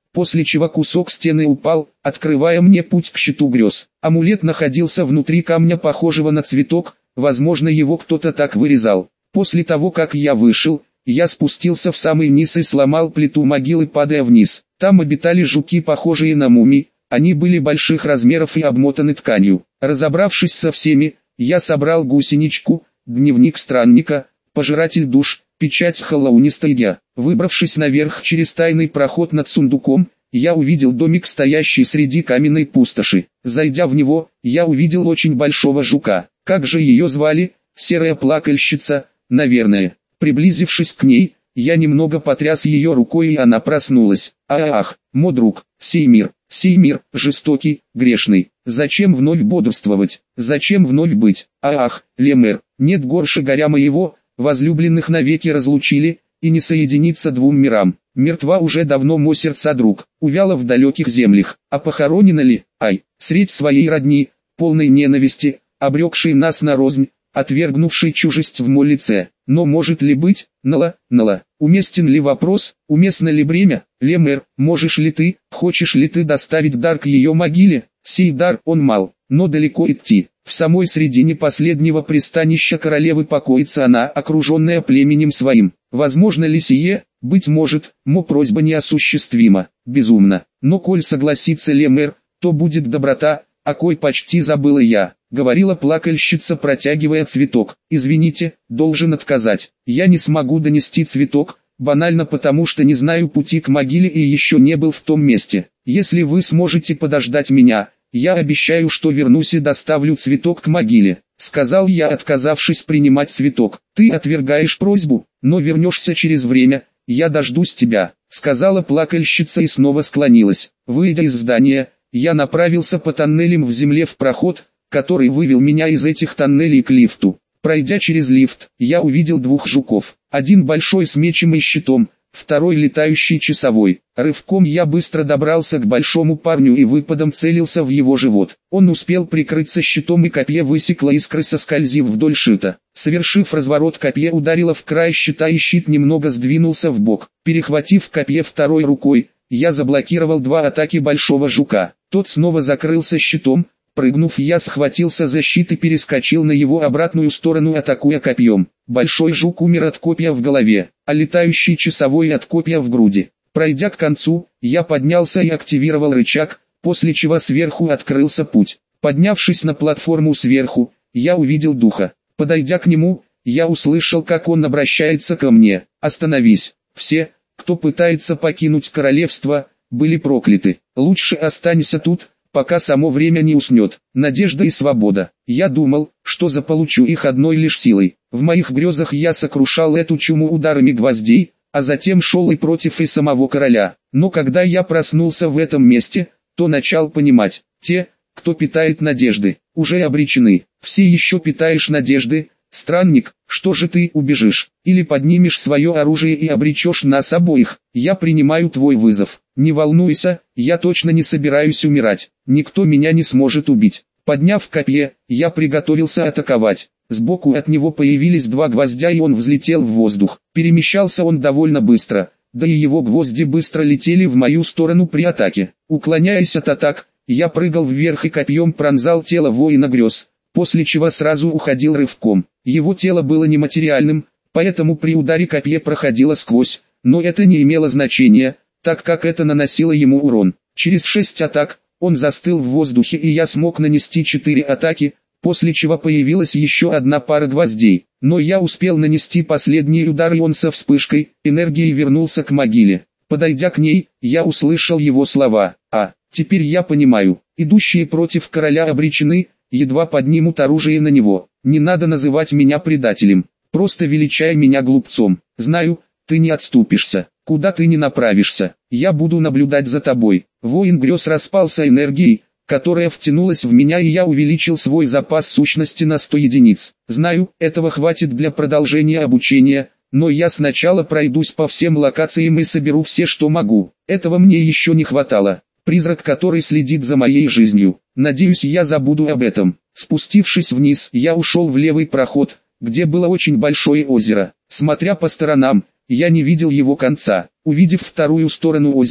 после чего кусок стены упал, открывая мне путь к щиту грез. Амулет находился внутри камня, похожего на цветок, возможно, его кто-то так вырезал. После того, как я вышел, я спустился в самый низ и сломал плиту могилы, падая вниз. Там обитали жуки, похожие на мумий. Они были больших размеров и обмотаны тканью. Разобравшись со всеми, я собрал гусеничку, дневник странника, пожиратель душ, печать Халлоунистайга. Выбравшись наверх через тайный проход над сундуком, я увидел домик, стоящий среди каменной пустоши. Зайдя в него, я увидел очень большого жука. Как же ее звали? Серая плакальщица, наверное. Приблизившись к ней, я немного потряс ее рукой, и она проснулась. Ах, мой друг, сей мир жестокий, грешный. Зачем вновь бодрствовать? Зачем вновь быть? Ах, Лемер, нет горше горя моего, возлюбленных навеки разлучили, и не соединиться двум мирам. Мертва уже давно мо сердца друг, увяла в далеких землях, а похоронена ли? Ай, средь своей родни, полной ненависти, обрекшей нас на рознь, отвергнувшей чужесть в мо лице. Но может ли быть, Нала, уместен ли вопрос, уместно ли бремя? Лемер, можешь ли ты, хочешь ли ты доставить дар к ее могиле? Сей дар он мал, но далеко идти. В самой средине последнего пристанища королевы покоится она, окруженная племенем своим. Возможно ли сие? Быть может, мо просьба неосуществима, безумно. Но коль согласится Лемер, то будет доброта, о кой почти забыла я. Говорила плакальщица, протягивая цветок. Извините, должен отказать. Я не смогу донести цветок, банально потому, что не знаю пути к могиле и еще не был в том месте. Если вы сможете подождать меня, я обещаю, что вернусь и доставлю цветок к могиле, сказал я, отказавшись принимать цветок. Ты отвергаешь просьбу, но вернешься через время, я дождусь тебя, сказала плакальщица и снова склонилась. Выйдя из здания, я направился по тоннелям в земле в проход, который вывел меня из этих тоннелей к лифту. Пройдя через лифт, я увидел двух жуков. Один большой с мечем и щитом, второй летающий часовой. Рывком я быстро добрался к большому парню и выпадом целился в его живот. Он успел прикрыться щитом, и копье высекло искры, соскользив вдоль щита. Совершив разворот, копье ударило в край щита, и щит немного сдвинулся в бок. Перехватив копье второй рукой, я заблокировал два атаки большого жука. Тот снова закрылся щитом. Прыгнув, я схватился за щит и перескочил на его обратную сторону, атакуя копьем. Большой жук умер от копья в голове, а летающий часовой от копья в груди. Пройдя к концу, я поднялся и активировал рычаг, после чего сверху открылся путь. Поднявшись на платформу сверху, я увидел духа. Подойдя к нему, я услышал, как он обращается ко мне. «Остановись! Все, кто пытается покинуть королевство, были прокляты. Лучше останься тут, пока само время не уснет. Надежда и свобода». Я думал, что заполучу их одной лишь силой. В моих грезах я сокрушал эту чуму ударами гвоздей, а затем шел и против и самого короля. Но когда я проснулся в этом месте, то начал понимать, те, кто питает надежды, уже обречены. Все еще питаешь надежды, странник, что же ты убежишь, или поднимешь свое оружие и обречешь нас обоих? Я принимаю твой вызов. Не волнуйся, я точно не собираюсь умирать, никто меня не сможет убить. Подняв копье, я приготовился атаковать. Сбоку от него появились два гвоздя, и он взлетел в воздух. Перемещался он довольно быстро, да и его гвозди быстро летели в мою сторону при атаке. Уклоняясь от атак, я прыгал вверх и копьем пронзал тело воина грез, после чего сразу уходил рывком. Его тело было нематериальным, поэтому при ударе копье проходило сквозь, но это не имело значения, так как это наносило ему урон. Через 6 атак, он застыл в воздухе, и я смог нанести 4 атаки, после чего появилась еще одна пара гвоздей. Но я успел нанести последний удар, и он со вспышкой энергии вернулся к могиле. Подойдя к ней, я услышал его слова: теперь я понимаю, идущие против короля обречены, едва поднимут оружие на него. Не надо называть меня предателем, просто величай меня глупцом. Знаю, ты не отступишься, куда ты не направишься, я буду наблюдать за тобой». Воин грез распался энергией, которая втянулась в меня, и я увеличил свой запас сущности на 100 единиц. Знаю, этого хватит для продолжения обучения, но я сначала пройдусь по всем локациям и соберу все, что могу. Этого мне еще не хватало. Призрак, который следит за моей жизнью. Надеюсь, я забуду об этом. Спустившись вниз, я ушел в левый проход, где было очень большое озеро. Смотря по сторонам, я не видел его конца. Увидев вторую сторону озера,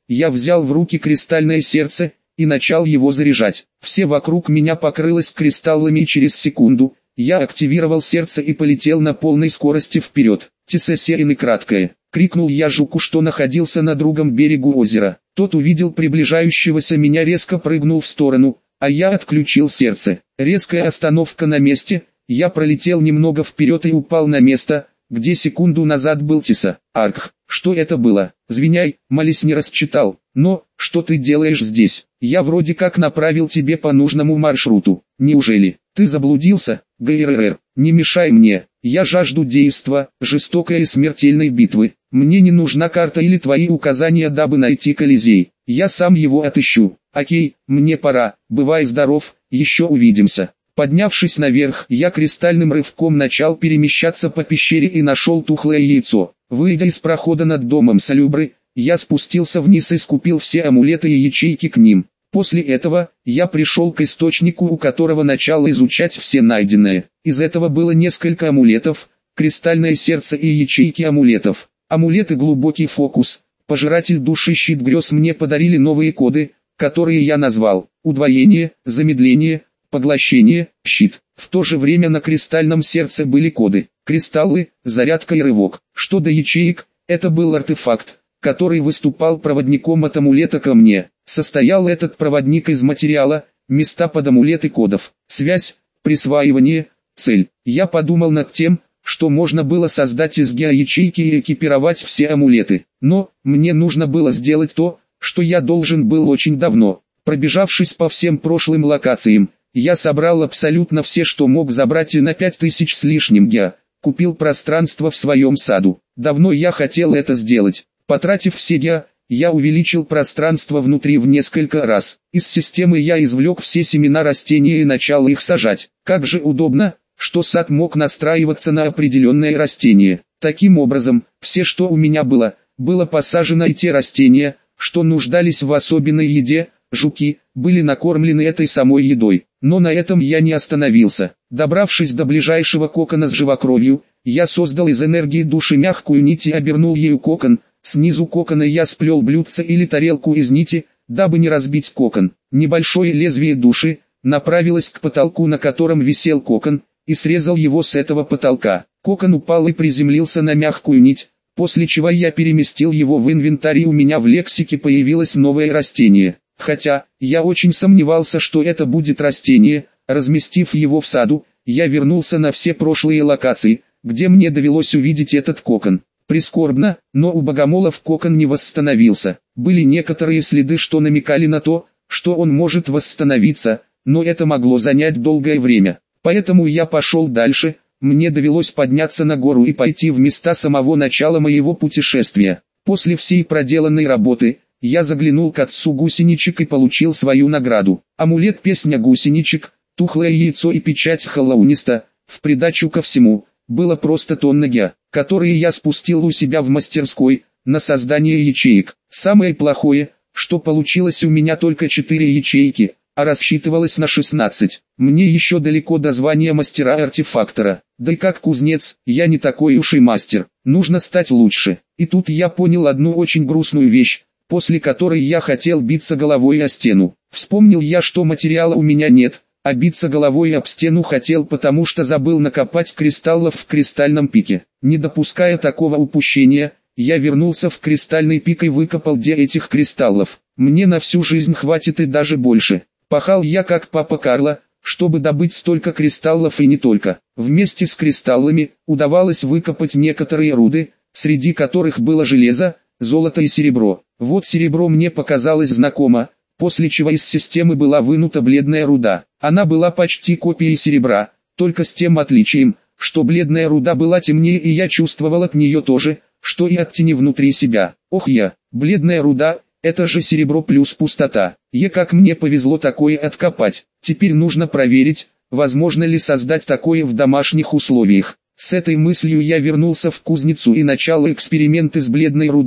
я взял в руки кристальное сердце и начал его заряжать. Все вокруг меня покрылось кристаллами, и через секунду я активировал сердце и полетел на полной скорости вперед. «Тесесерин и краткое!» — крикнул я жуку, что находился на другом берегу озера. Тот увидел приближающегося меня, резко прыгнул в сторону, а я отключил сердце. Резкая остановка на месте, я пролетел немного вперед и упал на место, где секунду назад был Теса. Арх, что это было? Звиняй, молись, не расчитал. Но, что ты делаешь здесь? Я вроде как направил тебе по нужному маршруту. Неужели ты заблудился? ГРР, не мешай мне. Я жажду действа, жестокой и смертельной битвы. Мне не нужна карта или твои указания, дабы найти Колизей. Я сам его отыщу. Окей, мне пора. Бывай здоров, еще увидимся. Поднявшись наверх, я кристальным рывком начал перемещаться по пещере и нашел тухлое яйцо. Выйдя из прохода над домом Салюбры, я спустился вниз и скупил все амулеты и ячейки к ним. После этого, я пришел к источнику, у которого начал изучать все найденное. Из этого было несколько амулетов, кристальное сердце и ячейки амулетов. Амулеты глубокий фокус, пожиратель души, щит грез мне подарили новые коды, которые я назвал удвоение, замедление, поглощение, щит. В то же время на кристальном сердце были коды, кристаллы, зарядка и рывок. Что до ячеек, это был артефакт, который выступал проводником от амулета ко мне. Состоял этот проводник из материала, места под амулеты кодов, связь, присваивание, цель. Я подумал над тем, что можно было создать из геоячейки и экипировать все амулеты. Но, мне нужно было сделать то, что я должен был очень давно. Пробежавшись по всем прошлым локациям, я собрал абсолютно все, что мог забрать, и на 5000 с лишним я купил пространство в своем саду. Давно я хотел это сделать. Потратив все я увеличил пространство внутри в несколько раз. Из системы я извлек все семена растений и начал их сажать. Как же удобно, что сад мог настраиваться на определенные растения. Таким образом, все, что у меня было посажено, и те растения, что нуждались в особенной еде, жуки, были накормлены этой самой едой. Но на этом я не остановился. Добравшись до ближайшего кокона с живокровью, я создал из энергии души мягкую нить и обернул ею кокон. Снизу кокона я сплел блюдце или тарелку из нити, дабы не разбить кокон. Небольшое лезвие души направилось к потолку, на котором висел кокон, и срезал его с этого потолка. Кокон упал и приземлился на мягкую нить, после чего я переместил его в инвентарь, и у меня в лексике появилось новое растение. Хотя, я очень сомневался, что это будет растение. Разместив его в саду, я вернулся на все прошлые локации, где мне довелось увидеть этот кокон. Прискорбно, но у богомолов кокон не восстановился. Были некоторые следы, что намекали на то, что он может восстановиться, но это могло занять долгое время. Поэтому я пошел дальше. Мне довелось подняться на гору и пойти в места самого начала моего путешествия. После всей проделанной работы, я заглянул к отцу гусеничек и получил свою награду. Амулет песня гусеничек, тухлое яйцо и печать халауниста. В придачу ко всему, было просто тонна геа, которые я спустил у себя в мастерской, на создание ячеек. Самое плохое, что получилось у меня только 4 ячейки, а рассчитывалось на 16. Мне еще далеко до звания мастера-артефактора. Да и как кузнец, я не такой уж и мастер. Нужно стать лучше. И тут я понял одну очень грустную вещь, после которой я хотел биться головой о стену. Вспомнил я, что материала у меня нет, а биться головой об стену хотел, потому что забыл накопать кристаллов в кристальном пике. Не допуская такого упущения, я вернулся в кристальный пик и выкопал этих кристаллов. Мне на всю жизнь хватит и даже больше. Пахал я как папа Карло, чтобы добыть столько кристаллов, и не только. Вместе с кристаллами удавалось выкопать некоторые руды, среди которых было железо, золото и серебро. Вот серебро мне показалось знакомо, после чего из системы была вынута бледная руда. Она была почти копией серебра, только с тем отличием, что бледная руда была темнее, и я чувствовал от нее то же, что и от тени внутри себя. Ох бледная руда, это же серебро плюс пустота. Как мне повезло такое откопать. Теперь нужно проверить, возможно ли создать такое в домашних условиях. С этой мыслью я вернулся в кузницу и начал эксперименты с бледной рудой.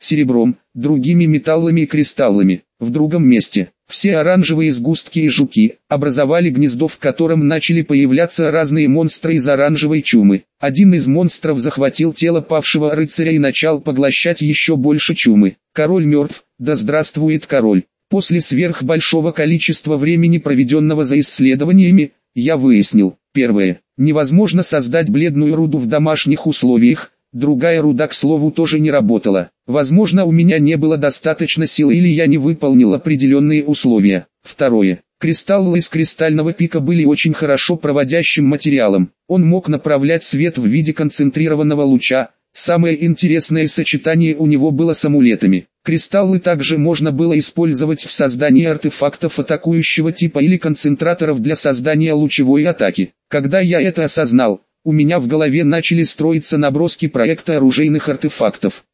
серебром, другими металлами и кристаллами. В другом месте, все оранжевые сгустки и жуки образовали гнездо, в котором начали появляться разные монстры из оранжевой чумы. Один из монстров захватил тело павшего рыцаря и начал поглощать еще больше чумы. Король мертв, да здравствует король. После сверхбольшого количества времени, проведенного за исследованиями, я выяснил: первое, невозможно создать бледную руду в домашних условиях. Другая руда, к слову, тоже не работала. Возможно, у меня не было достаточно силы или я не выполнил определенные условия. Второе. Кристаллы из кристального пика были очень хорошо проводящим материалом. Он мог направлять свет в виде концентрированного луча. Самое интересное сочетание у него было с амулетами. Кристаллы также можно было использовать в создании артефактов атакующего типа или концентраторов для создания лучевой атаки. Когда я это осознал, у меня в голове начали строиться наброски проекта оружейных артефактов.